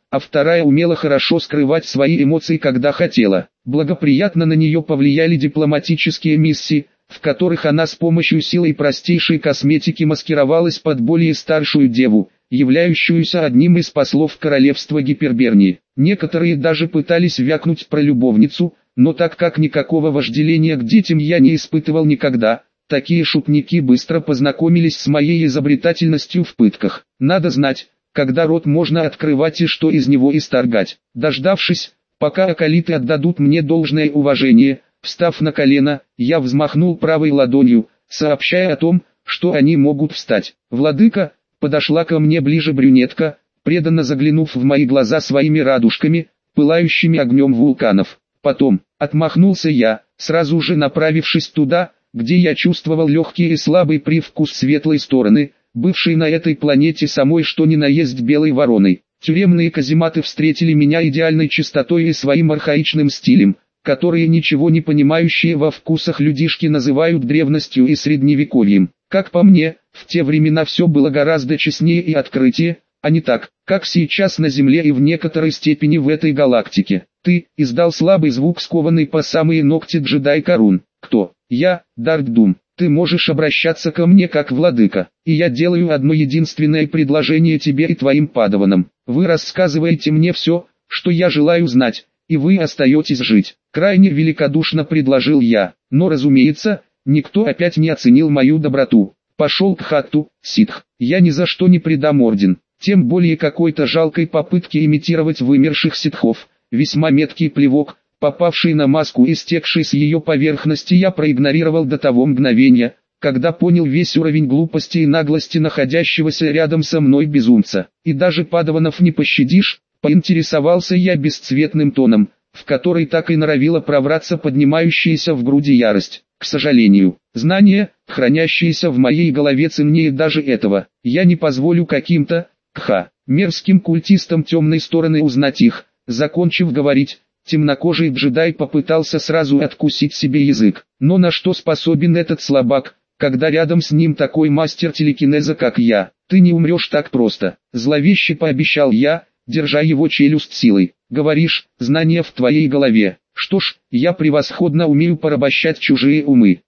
а вторая умела хорошо скрывать свои эмоции, когда хотела. Благоприятно на нее повлияли дипломатические миссии, в которых она с помощью силы и простейшей косметики маскировалась под более старшую деву, являющуюся одним из послов королевства Гипербернии. Некоторые даже пытались вякнуть про любовницу, но так как никакого вожделения к детям я не испытывал никогда, такие шутники быстро познакомились с моей изобретательностью в пытках. Надо знать, когда рот можно открывать и что из него исторгать. Дождавшись, пока акалиты отдадут мне должное уважение, встав на колено, я взмахнул правой ладонью, сообщая о том, что они могут встать. «Владыка», подошла ко мне ближе брюнетка, преданно заглянув в мои глаза своими радужками, пылающими огнем вулканов. Потом, отмахнулся я, сразу же направившись туда, где я чувствовал легкий и слабый привкус светлой стороны, бывшей на этой планете самой что ни на есть белой вороной. Тюремные казематы встретили меня идеальной чистотой и своим архаичным стилем, которые ничего не понимающие во вкусах людишки называют древностью и средневековьем. Как по мне, в те времена все было гораздо честнее и открытие, а не так, как сейчас на Земле и в некоторой степени в этой галактике. «Ты», — издал слабый звук, скованный по самые ногти джедай Карун. «Кто?» «Я, Дарт Дум. Ты можешь обращаться ко мне как владыка, и я делаю одно единственное предложение тебе и твоим падаванам. Вы рассказываете мне все, что я желаю знать, и вы остаетесь жить». Крайне великодушно предложил я, но разумеется, никто опять не оценил мою доброту. Пошел к хатту, ситх. Я ни за что не предам орден, тем более какой-то жалкой попытки имитировать вымерших ситхов. Весьма меткий плевок, попавший на маску и стекший с ее поверхности, я проигнорировал до того мгновения, когда понял весь уровень глупости и наглости находящегося рядом со мной безумца. «И даже падаванов не пощадишь?» — поинтересовался я бесцветным тоном, в который так и норовила провраться поднимающаяся в груди ярость. К сожалению, знания, хранящиеся в моей голове, ценнее даже этого. Я не позволю каким-то, мерзким культистам темной стороны узнать их. Закончив говорить, темнокожий джедай попытался сразу откусить себе язык. Но на что способен этот слабак, когда рядом с ним такой мастер телекинеза, как я? «Ты не умрешь так просто», — зловеще пообещал я, держа его челюсть силой. «Говоришь, знания в твоей голове. Что ж, я превосходно умею порабощать чужие умы».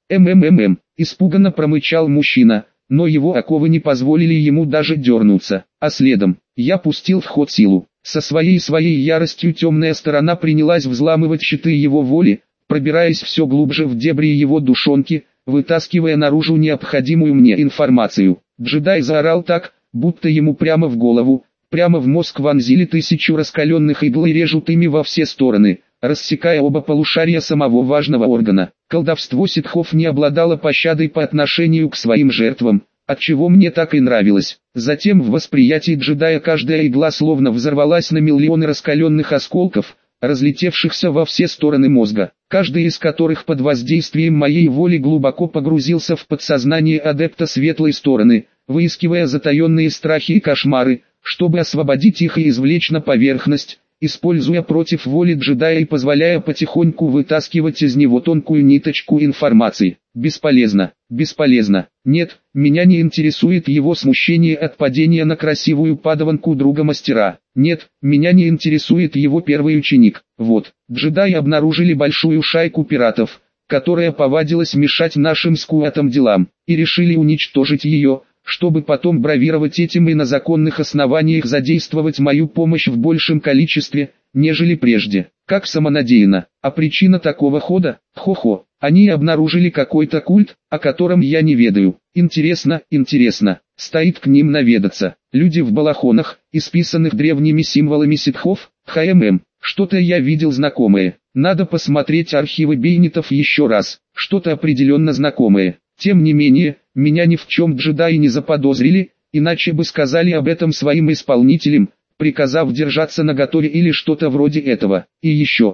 Испуганно промычал мужчина, но его оковы не позволили ему даже дернуться, а следом я пустил в ход силу. Со своей яростью темная сторона принялась взламывать щиты его воли, пробираясь все глубже в дебри его душонки, вытаскивая наружу необходимую мне информацию. Джедай заорал так, будто ему прямо в голову, прямо в мозг вонзили 1000 раскаленных игл и режут ими во все стороны, рассекая оба полушария самого важного органа. Колдовство ситхов не обладало пощадой по отношению к своим жертвам, отчего мне так и нравилось. Затем в восприятии джедая каждая игла словно взорвалась на миллионы раскаленных осколков, разлетевшихся во все стороны мозга, каждый из которых под воздействием моей воли глубоко погрузился в подсознание адепта светлой стороны, выискивая затаенные страхи и кошмары, чтобы освободить их и извлечь на поверхность, используя против воли джедая и позволяя потихоньку вытаскивать из него тонкую ниточку информации. Бесполезно, бесполезно. Нет, меня не интересует его смущение от падения на красивую падаванку друга мастера. Нет, меня не интересует его первый ученик. Вот, джедаи обнаружили большую шайку пиратов, которая повадилась мешать нашим скуатам делам, и решили уничтожить ее, чтобы потом бравировать этим и на законных основаниях задействовать мою помощь в большем количестве, нежели прежде. Как самонадеянно. А причина такого хода? Хо-хо. Они обнаружили какой-то культ, о котором я не ведаю. Интересно, стоит к ним наведаться. Люди в балахонах, исписанных древними символами ситхов, что-то я видел знакомое. Надо посмотреть архивы бейнитов еще раз. Что-то определенно знакомое. Тем не менее, меня ни в чем джедаи не заподозрили, иначе бы сказали об этом своим исполнителям, приказав держаться наготове или что-то вроде этого. И еще,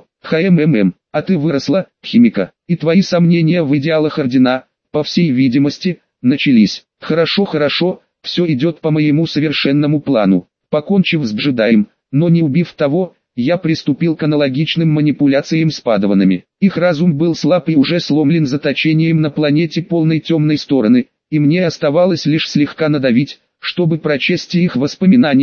а ты выросла, химика, и твои сомнения в идеалах ордена, по всей видимости, начались. Хорошо, все идет по моему совершенному плану. Покончив с джедаем, но не убив того, я приступил к аналогичным манипуляциям с падаванами. Их разум был слаб и уже сломлен заточением на планете полной темной стороны, и мне оставалось лишь слегка надавить, чтобы прочесть их воспоминания,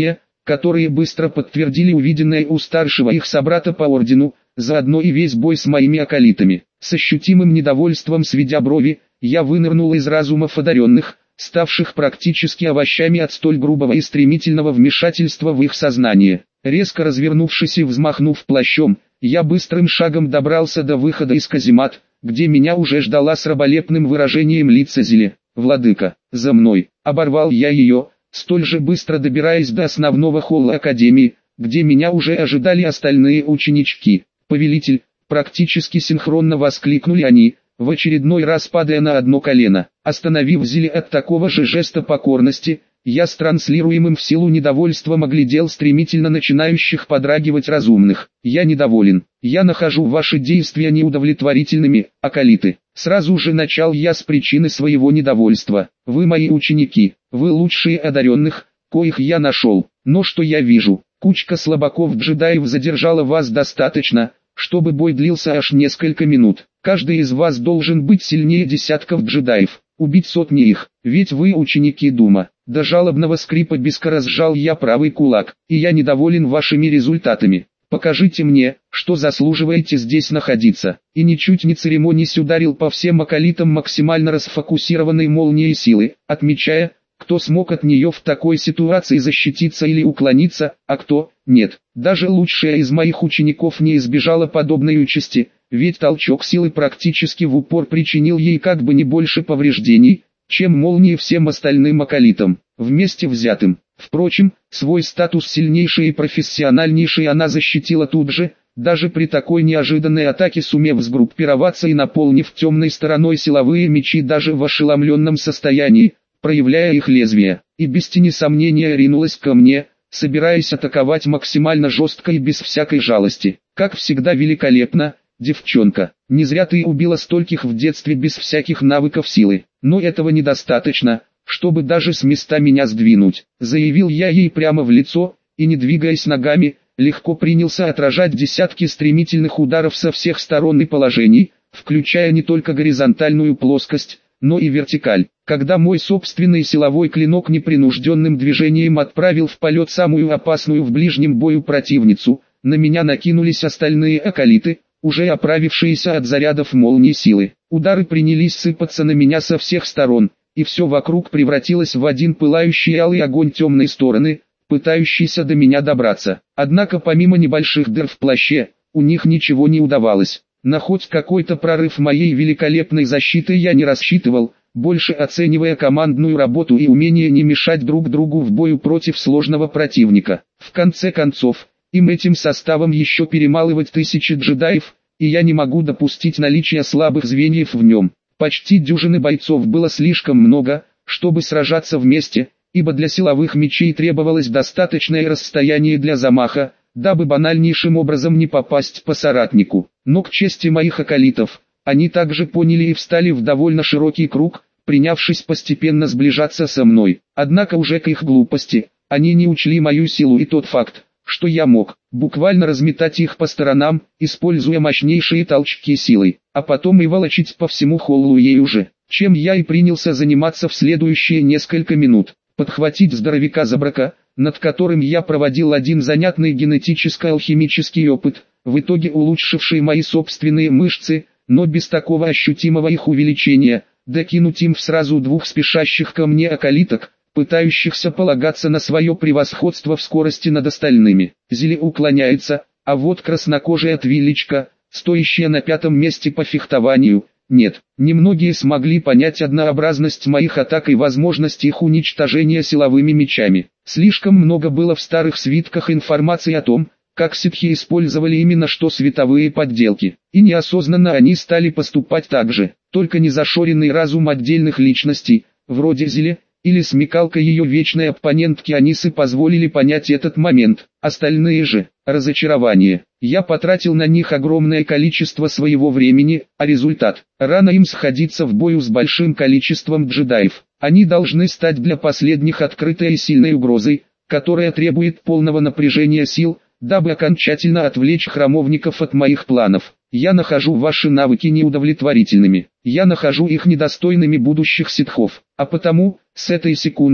которые быстро подтвердили увиденное у старшего их собрата по ордену, заодно и весь бой с моими акалитами. С ощутимым недовольством сведя брови, я вынырнул из разумов одаренных, ставших практически овощами от столь грубого и стремительного вмешательства в их сознание. Резко развернувшись и взмахнув плащом, я быстрым шагом добрался до выхода из каземат, где меня уже ждала с раболепным выражением лица Зиле. «Владыка, за мной!» Оборвал я ее, столь же быстро добираясь до основного холла Академии, где меня уже ожидали остальные ученички. «Повелитель!» Практически синхронно воскликнули они, в очередной раз падая на одно колено. Остановив Зиле от такого же жеста покорности, я с транслируемым в силу недовольством оглядел стремительно начинающих подрагивать разумных. «Я недоволен. Я нахожу ваши действия неудовлетворительными, акалиты». Сразу же начал я с причины своего недовольства. «Вы мои ученики, вы лучшие одаренных, коих я нашел. Но что я вижу? Кучка слабаков-джедаев задержала вас достаточно, чтобы бой длился аж несколько минут. Каждый из вас должен быть сильнее десятков джедаев, убить сотни их, ведь вы ученики Дума». До жалобного скрипа бискара сжал я правый кулак, и я недоволен вашими результатами. Покажите мне, что заслуживаете здесь находиться. И ничуть не церемонясь ударил по всем акалитам максимально расфокусированной молнией силы, отмечая, кто смог от нее в такой ситуации защититься или уклониться, а кто нет. Даже лучшая из моих учеников не избежала подобной участи, ведь толчок силы практически в упор причинил ей как бы не больше повреждений, чем молнии всем остальным акалитам, вместе взятым. Впрочем, свой статус сильнейшей и профессиональнейшей она защитила тут же, даже при такой неожиданной атаке сумев сгруппироваться и наполнив темной стороной силовые мечи даже в ошеломленном состоянии, проявляя их лезвие, и без тени сомнения ринулась ко мне, собираясь атаковать максимально жестко и без всякой жалости. Как всегда великолепно, девчонка, не зря ты убила стольких в детстве без всяких навыков силы, но этого недостаточно, чтобы даже с места меня сдвинуть, заявил я ей прямо в лицо, и не двигаясь ногами, легко принялся отражать десятки стремительных ударов со всех сторон и положений, включая не только горизонтальную плоскость, но и вертикаль. Когда мой собственный силовой клинок непринужденным движением отправил в полет самую опасную в ближнем бою противницу, на меня накинулись остальные акалиты, уже оправившиеся от зарядов молнии силы. Удары принялись сыпаться на меня со всех сторон, и все вокруг превратилось в один пылающий алый огонь темной стороны, пытающийся до меня добраться. Однако помимо небольших дыр в плаще, у них ничего не удавалось. На хоть какой-то прорыв моей великолепной защиты я не рассчитывал, больше оценивая командную работу и умение не мешать друг другу в бою против сложного противника. В конце концов, им этим составом еще перемалывать тысячи джедаев, и я не могу допустить наличия слабых звеньев в нем. Почти дюжины бойцов было слишком много, чтобы сражаться вместе, ибо для силовых мечей требовалось достаточное расстояние для замаха, дабы банальнейшим образом не попасть по соратнику. Но к чести моих акалитов, они также поняли и встали в довольно широкий круг, принявшись постепенно сближаться со мной. Однако уже к их глупости, они не учли мою силу и тот факт, что я мог буквально разметать их по сторонам, используя мощнейшие толчки силой, а потом и волочить по всему холлу ею же, чем я и принялся заниматься в следующие несколько минут. Подхватить здоровяка Забрака, над которым я проводил один занятный генетическо-алхимический опыт, в итоге улучшивший мои собственные мышцы, но без такого ощутимого их увеличения, докинуть им сразу двух спешащих ко мне акалиток, пытающихся полагаться на свое превосходство в скорости над остальными. Зиле уклоняется, а вот краснокожая Твиличка, стоящая на 5-м месте по фехтованию, нет. Немногие смогли понять однообразность моих атак и возможность их уничтожения силовыми мечами. Слишком много было в старых свитках информации о том, как ситхи использовали именно что световые подделки, и неосознанно они стали поступать так же. Только незашоренный разум отдельных личностей, вроде Зиле, или смекалка ее вечной оппонентки Анисы позволили понять этот момент. Остальные же – разочарование. Я потратил на них огромное количество своего времени, а результат – рано им сходиться в бою с большим количеством джедаев. Они должны стать для последних открытой и сильной угрозой, которая требует полного напряжения сил, дабы окончательно отвлечь храмовников от моих планов. Я нахожу ваши навыки неудовлетворительными. Я нахожу их недостойными будущих ситхов. А потому, с этой секунды,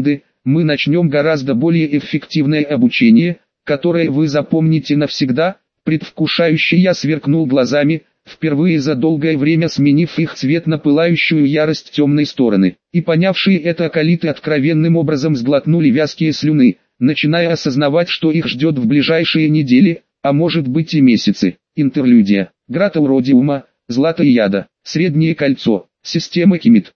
мы начнем гораздо более эффективное обучение, которое вы запомните навсегда. Предвкушающе я сверкнул глазами, впервые за долгое время сменив их цвет на пылающую ярость темной стороны. И понявшие это акалиты откровенным образом сглотнули вязкие слюны, начиная осознавать, что их ждет в ближайшие недели, а может быть и месяцы. Интерлюдия. Град Ауродиума, Злато и Яда. Среднее кольцо. Система Кимит.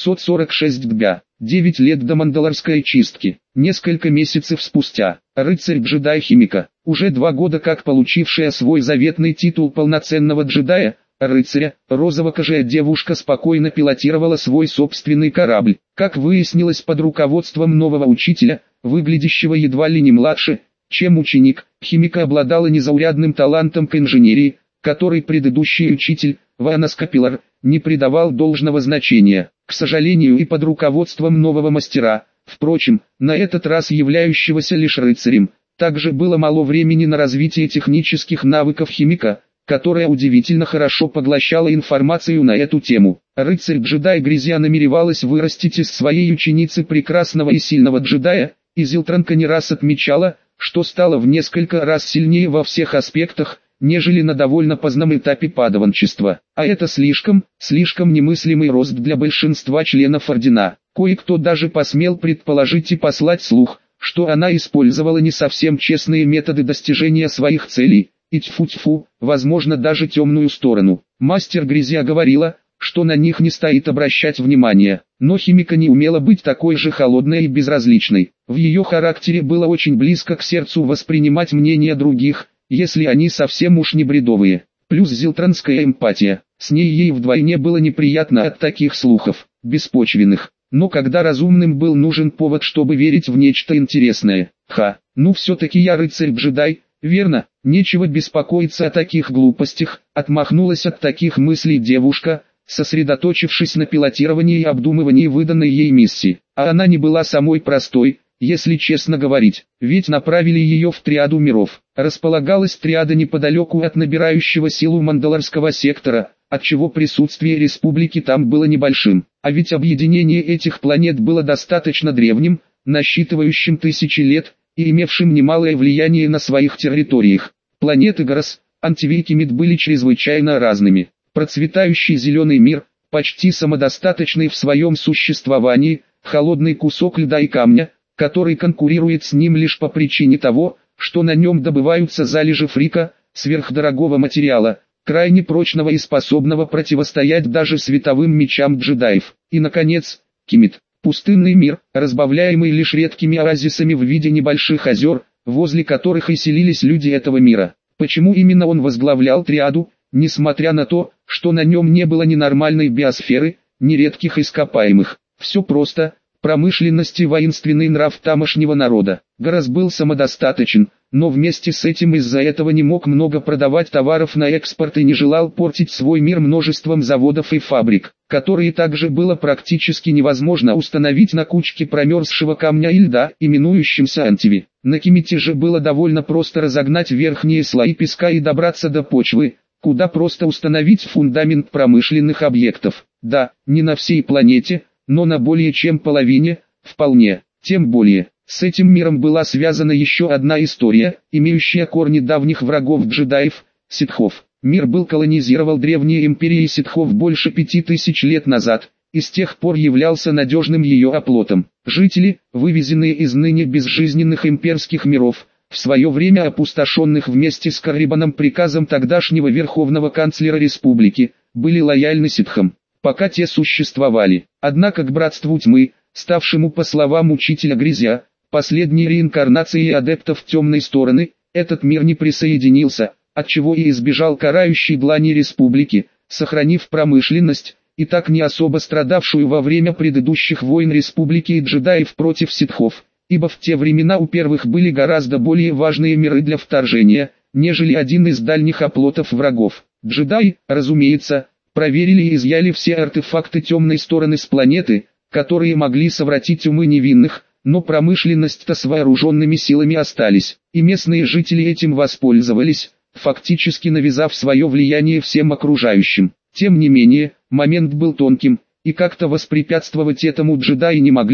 746 дбя. 9 лет до Мандалорской чистки. Несколько месяцев спустя. Рыцарь-джедай Химика. Уже 2 года как получившая свой заветный титул полноценного джедая, рыцаря, розовокожая девушка спокойно пилотировала свой собственный корабль. Как выяснилось, под руководством нового учителя, выглядящего едва ли не младше, чем ученик, Химика обладала незаурядным талантом к инженерии, который предыдущий учитель, Ванас Капиллар, не придавал должного значения. К сожалению, и под руководством нового мастера, впрочем, на этот раз являющегося лишь рыцарем, также было мало времени на развитие технических навыков Химика, которая удивительно хорошо поглощала информацию на эту тему. Рыцарь-джедай Грязья намеревалась вырастить из своей ученицы прекрасного и сильного джедая, и Зилтранка не раз отмечала, что стала в несколько раз сильнее во всех аспектах, нежели на довольно позднем этапе падаванчества. А это слишком немыслимый рост для большинства членов ордена. Кое-кто даже посмел предположить и послать слух, что она использовала не совсем честные методы достижения своих целей, и тьфу-тьфу, возможно даже темную сторону. Мастер Грязья говорила, что на них не стоит обращать внимания, но Химика не умела быть такой же холодной и безразличной. В ее характере было очень близко к сердцу воспринимать мнения других, если они совсем уж не бредовые. Плюс зилтранская эмпатия. С ней ей вдвойне было неприятно от таких слухов, беспочвенных. Но когда разумным был нужен повод, чтобы верить в нечто интересное. Ну все-таки я рыцарь-джедай, верно? Нечего беспокоиться о таких глупостях. Отмахнулась от таких мыслей девушка, сосредоточившись на пилотировании и обдумывании выданной ей миссии. А она не была самой простой, если честно говорить, ведь направили ее в триаду миров. Располагалась триада неподалеку от набирающего силу Мандалорского сектора, отчего присутствие республики там было небольшим. А ведь объединение этих планет было достаточно древним, насчитывающим тысячи лет, и имевшим немалое влияние на своих территориях. Планеты Горос, Антивей и Кимит были чрезвычайно разными. Процветающий зеленый мир, почти самодостаточный в своем существовании, холодный кусок льда и камня, который конкурирует с ним лишь по причине того, что на нем добываются залежи фрика, сверхдорогого материала, крайне прочного и способного противостоять даже световым мечам джедаев. И наконец, Кимит, пустынный мир, разбавляемый лишь редкими оазисами в виде небольших озер, возле которых и селились люди этого мира. Почему именно он возглавлял триаду, несмотря на то, что на нем не было ни нормальной биосферы, ни редких ископаемых? Все просто. Промышленность и воинственный нрав тамошнего народа. Горос был самодостаточен, но вместе с этим из-за этого не мог много продавать товаров на экспорт и не желал портить свой мир множеством заводов и фабрик, которые также было практически невозможно установить на кучке промерзшего камня и льда, именующемся Антиви. На Кимите же было довольно просто разогнать верхние слои песка и добраться до почвы, куда просто установить фундамент промышленных объектов. Да, не на всей планете, но на более чем половине, вполне. Тем более, с этим миром была связана еще одна история, имеющая корни давних врагов джедаев, ситхов. Мир был колонизировал древней империей ситхов больше 5000 лет назад, и с тех пор являлся надежным ее оплотом. Жители, вывезенные из ныне безжизненных имперских миров, в свое время опустошенных вместе с Каррибаном приказом тогдашнего верховного канцлера республики, были лояльны ситхам, пока те существовали. Однако к братству тьмы, ставшему по словам учителя Грязья, последней реинкарнацией адептов темной стороны, этот мир не присоединился, отчего и избежал карающей длани республики, сохранив промышленность, и так не особо страдавшую во время предыдущих войн республики и джедаев против ситхов, ибо в те времена у первых были гораздо более важные миры для вторжения, нежели один из дальних оплотов врагов. Джедаи, разумеется, проверили и изъяли все артефакты темной стороны с планеты, которые могли совратить умы невинных, но промышленность-то с вооруженными силами остались, и местные жители этим воспользовались, фактически навязав свое влияние всем окружающим. Тем не менее, момент был тонким, и как-то воспрепятствовать этому джедаи не могли,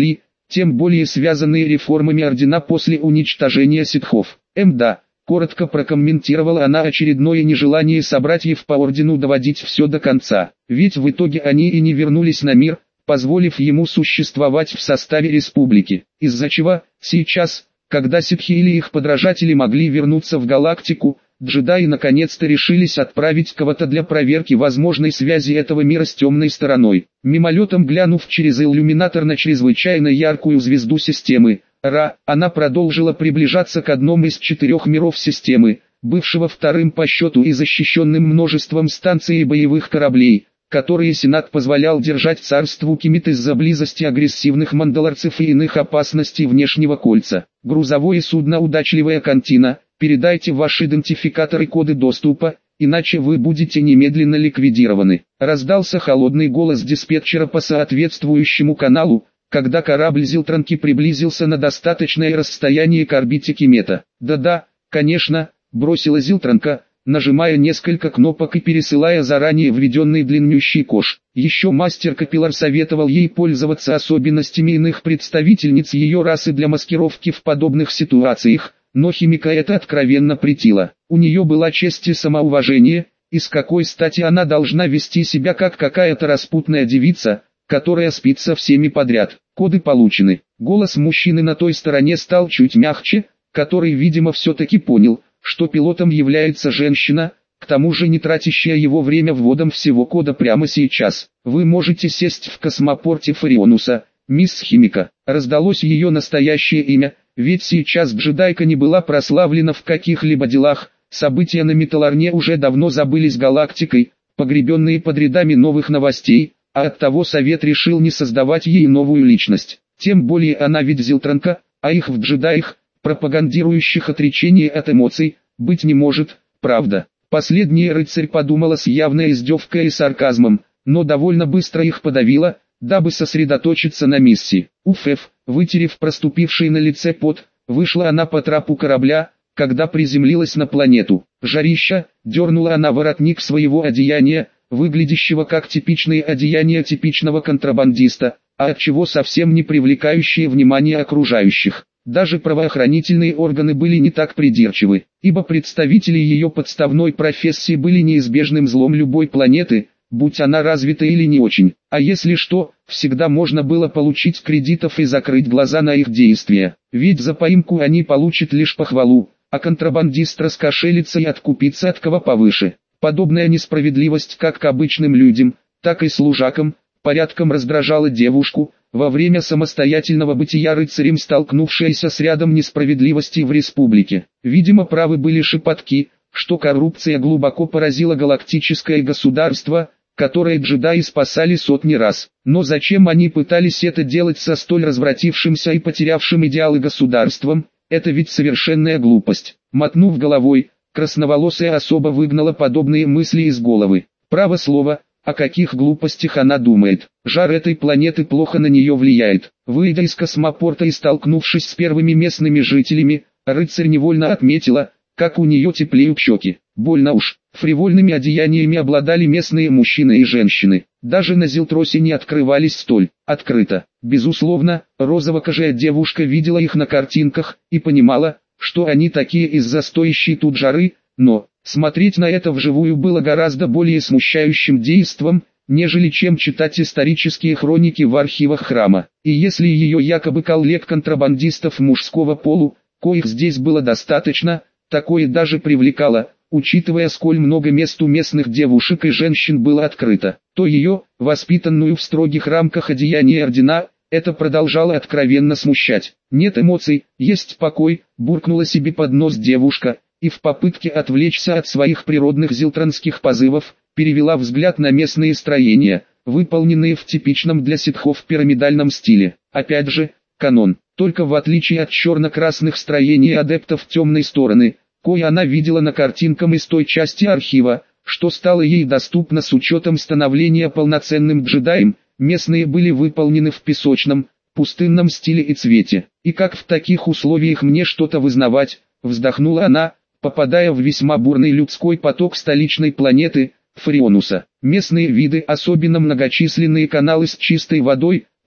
тем более связанные реформами ордена после уничтожения ситхов. Да, коротко прокомментировала она очередное нежелание собратьев по ордену доводить все до конца, ведь в итоге они и не вернулись на мир, позволив ему существовать в составе республики, из-за чего, сейчас, когда ситхи или их подражатели могли вернуться в галактику, джедаи наконец-то решились отправить кого-то для проверки возможной связи этого мира с темной стороной. Мимолетом глянув через иллюминатор на чрезвычайно яркую звезду системы, Ра, она продолжила приближаться к одному из 4 миров системы, бывшего вторым по счету и защищенным множеством станций и боевых кораблей, которые Сенат позволял держать царству Кимит из-за близости агрессивных мандалорцев и иных опасностей внешнего кольца. Грузовое судно «Удачливая Кантина», передайте ваши идентификаторы и коды доступа, иначе вы будете немедленно ликвидированы. Раздался холодный голос диспетчера по соответствующему каналу, когда корабль Зилтранки приблизился на достаточное расстояние к орбите Кимета. «Да-да, конечно», — бросила Зилтранка, нажимая несколько кнопок и пересылая заранее введенный длиннющий кош. Еще мастер Капиллар советовал ей пользоваться особенностями иных представительниц ее расы для маскировки в подобных ситуациях, но химика это откровенно претило. У нее была честь и самоуважение, и с какой стати она должна вести себя как какая-то распутная девица, которая спит со всеми подряд. Коды получены. Голос мужчины на той стороне стал чуть мягче, который, видимо, все-таки понял, что пилотом является женщина, к тому же не тратящая его время вводом всего кода прямо сейчас. «Вы можете сесть в космопорте Фарионуса, мисс Химика». Раздалось ее настоящее имя, ведь сейчас джедайка не была прославлена в каких-либо делах, события на Металларне уже давно забылись галактикой, погребенные под рядами новых новостей, а оттого Совет решил не создавать ей новую личность. Тем более она ведь Зилтранка, а их в джедаях, пропагандирующих отречение от эмоций, быть не может, правда. Последний рыцарь подумала с явной издевкой и сарказмом, но довольно быстро их подавила, дабы сосредоточиться на миссии. Уф, вытерев проступивший на лице пот, вышла она по трапу корабля, когда приземлилась на планету. Жарища, дернула она воротник своего одеяния, выглядящего как типичное одеяние типичного контрабандиста, а отчего совсем не привлекающее внимание окружающих. Даже правоохранительные органы были не так придирчивы, ибо представители ее подставной профессии были неизбежным злом любой планеты, будь она развита или не очень. А если что, всегда можно было получить кредитов и закрыть глаза на их действия, ведь за поимку они получат лишь похвалу, а контрабандист раскошелится и откупится от кого повыше. Подобная несправедливость как к обычным людям, так и служакам, порядком раздражала девушку, во время самостоятельного бытия рыцарем столкнувшаяся с рядом несправедливостей в республике. Видимо, правы были шепотки, что коррупция глубоко поразила галактическое государство, которое джедаи спасали сотни раз. Но зачем они пытались это делать со столь развратившимся и потерявшим идеалы государством, это ведь совершенная глупость. Мотнув головой, красноволосая особа выгнала подобные мысли из головы. Право слово, о каких глупостях она думает. Жар этой планеты плохо на нее влияет. Выйдя из космопорта и столкнувшись с первыми местными жителями, рыцарь невольно отметила, как у нее теплеют щеки. Больно уж, фривольными одеяниями обладали местные мужчины и женщины. Даже на Зилтросе не открывались столь открыто. Безусловно, розово-кожая девушка видела их на картинках и понимала, что они такие из-за стоящей тут жары, но смотреть на это вживую было гораздо более смущающим действом, нежели чем читать исторические хроники в архивах храма. И если ее якобы коллег контрабандистов мужского полу, коих здесь было достаточно, такое даже привлекало, учитывая сколь много мест у местных девушек и женщин было открыто, то ее, воспитанную в строгих рамках одеяния ордена, это продолжало откровенно смущать. «Нет эмоций, есть покой», буркнула себе под нос девушка, и в попытке отвлечься от своих природных зилтранских позывов, перевела взгляд на местные строения, выполненные в типичном для ситхов пирамидальном стиле. Опять же, канон, только в отличие от черно-красных строений адептов темной стороны, кое она видела на картинках из той части архива, что стало ей доступно с учетом становления полноценным джедаем, местные были выполнены в песочном, пустынном стиле и цвете. И как в таких условиях мне что-то вызнавать, вздохнула она, попадая в весьма бурный людской поток столичной планеты, Фарионуса. Местные виды, особенно многочисленные каналы с чистой водой,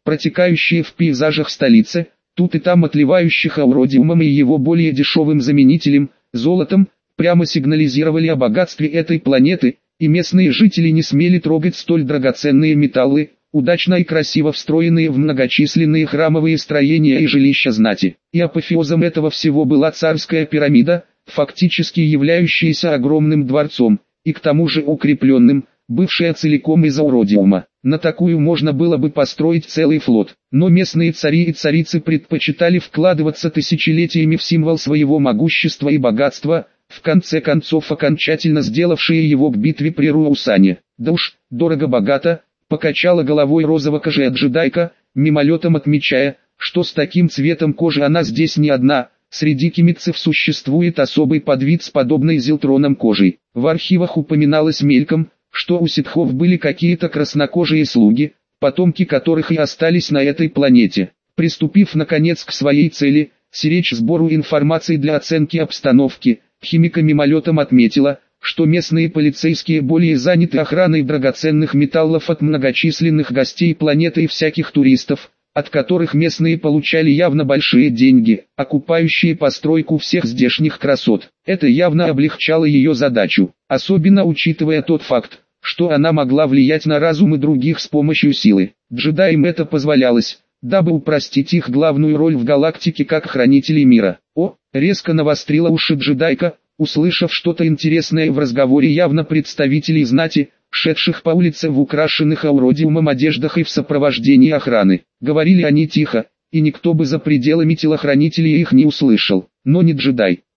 протекающие в пейзажах столицы, тут и там отливающих ауродиумом и его более дешевым заменителем, золотом, прямо сигнализировали о богатстве этой планеты, и местные жители не смели трогать столь драгоценные металлы, удачно и красиво встроенные в многочисленные храмовые строения и жилища знати. И апофеозом этого всего была царская пирамида, фактически являющаяся огромным дворцом, и к тому же укрепленным, бывшая целиком из ауродиума. На такую можно было бы построить целый флот, но местные цари и царицы предпочитали вкладываться тысячелетиями в символ своего могущества и богатства, в конце концов окончательно сделавшие его к битве при Руаусане. Да уж, дорого-богато, покачала головой розово-кожая джедайка, мимолетом отмечая, что с таким цветом кожи она здесь не одна. Среди кимитцев существует особый подвид с подобной зилтроном кожей. В архивах упоминалось мельком, что у ситхов были какие-то краснокожие слуги, потомки которых и остались на этой планете. Приступив наконец к своей цели, сиречь сбору информации для оценки обстановки, химика мимолетом отметила, что местные полицейские более заняты охраной драгоценных металлов от многочисленных гостей планеты и всяких туристов, от которых местные получали явно большие деньги, окупающие постройку всех здешних красот. Это явно облегчало ее задачу, особенно учитывая тот факт, что она могла влиять на разумы других с помощью силы. Джедаям это позволялось, дабы упростить их главную роль в галактике как хранителей мира. Резко навострила уши джедайка, услышав что-то интересное в разговоре явно представителей знати, шедших по улице в украшенных ауродиумом одеждах и в сопровождении охраны. Говорили они тихо, и никто бы за пределами телохранителей их не услышал, но не джедай.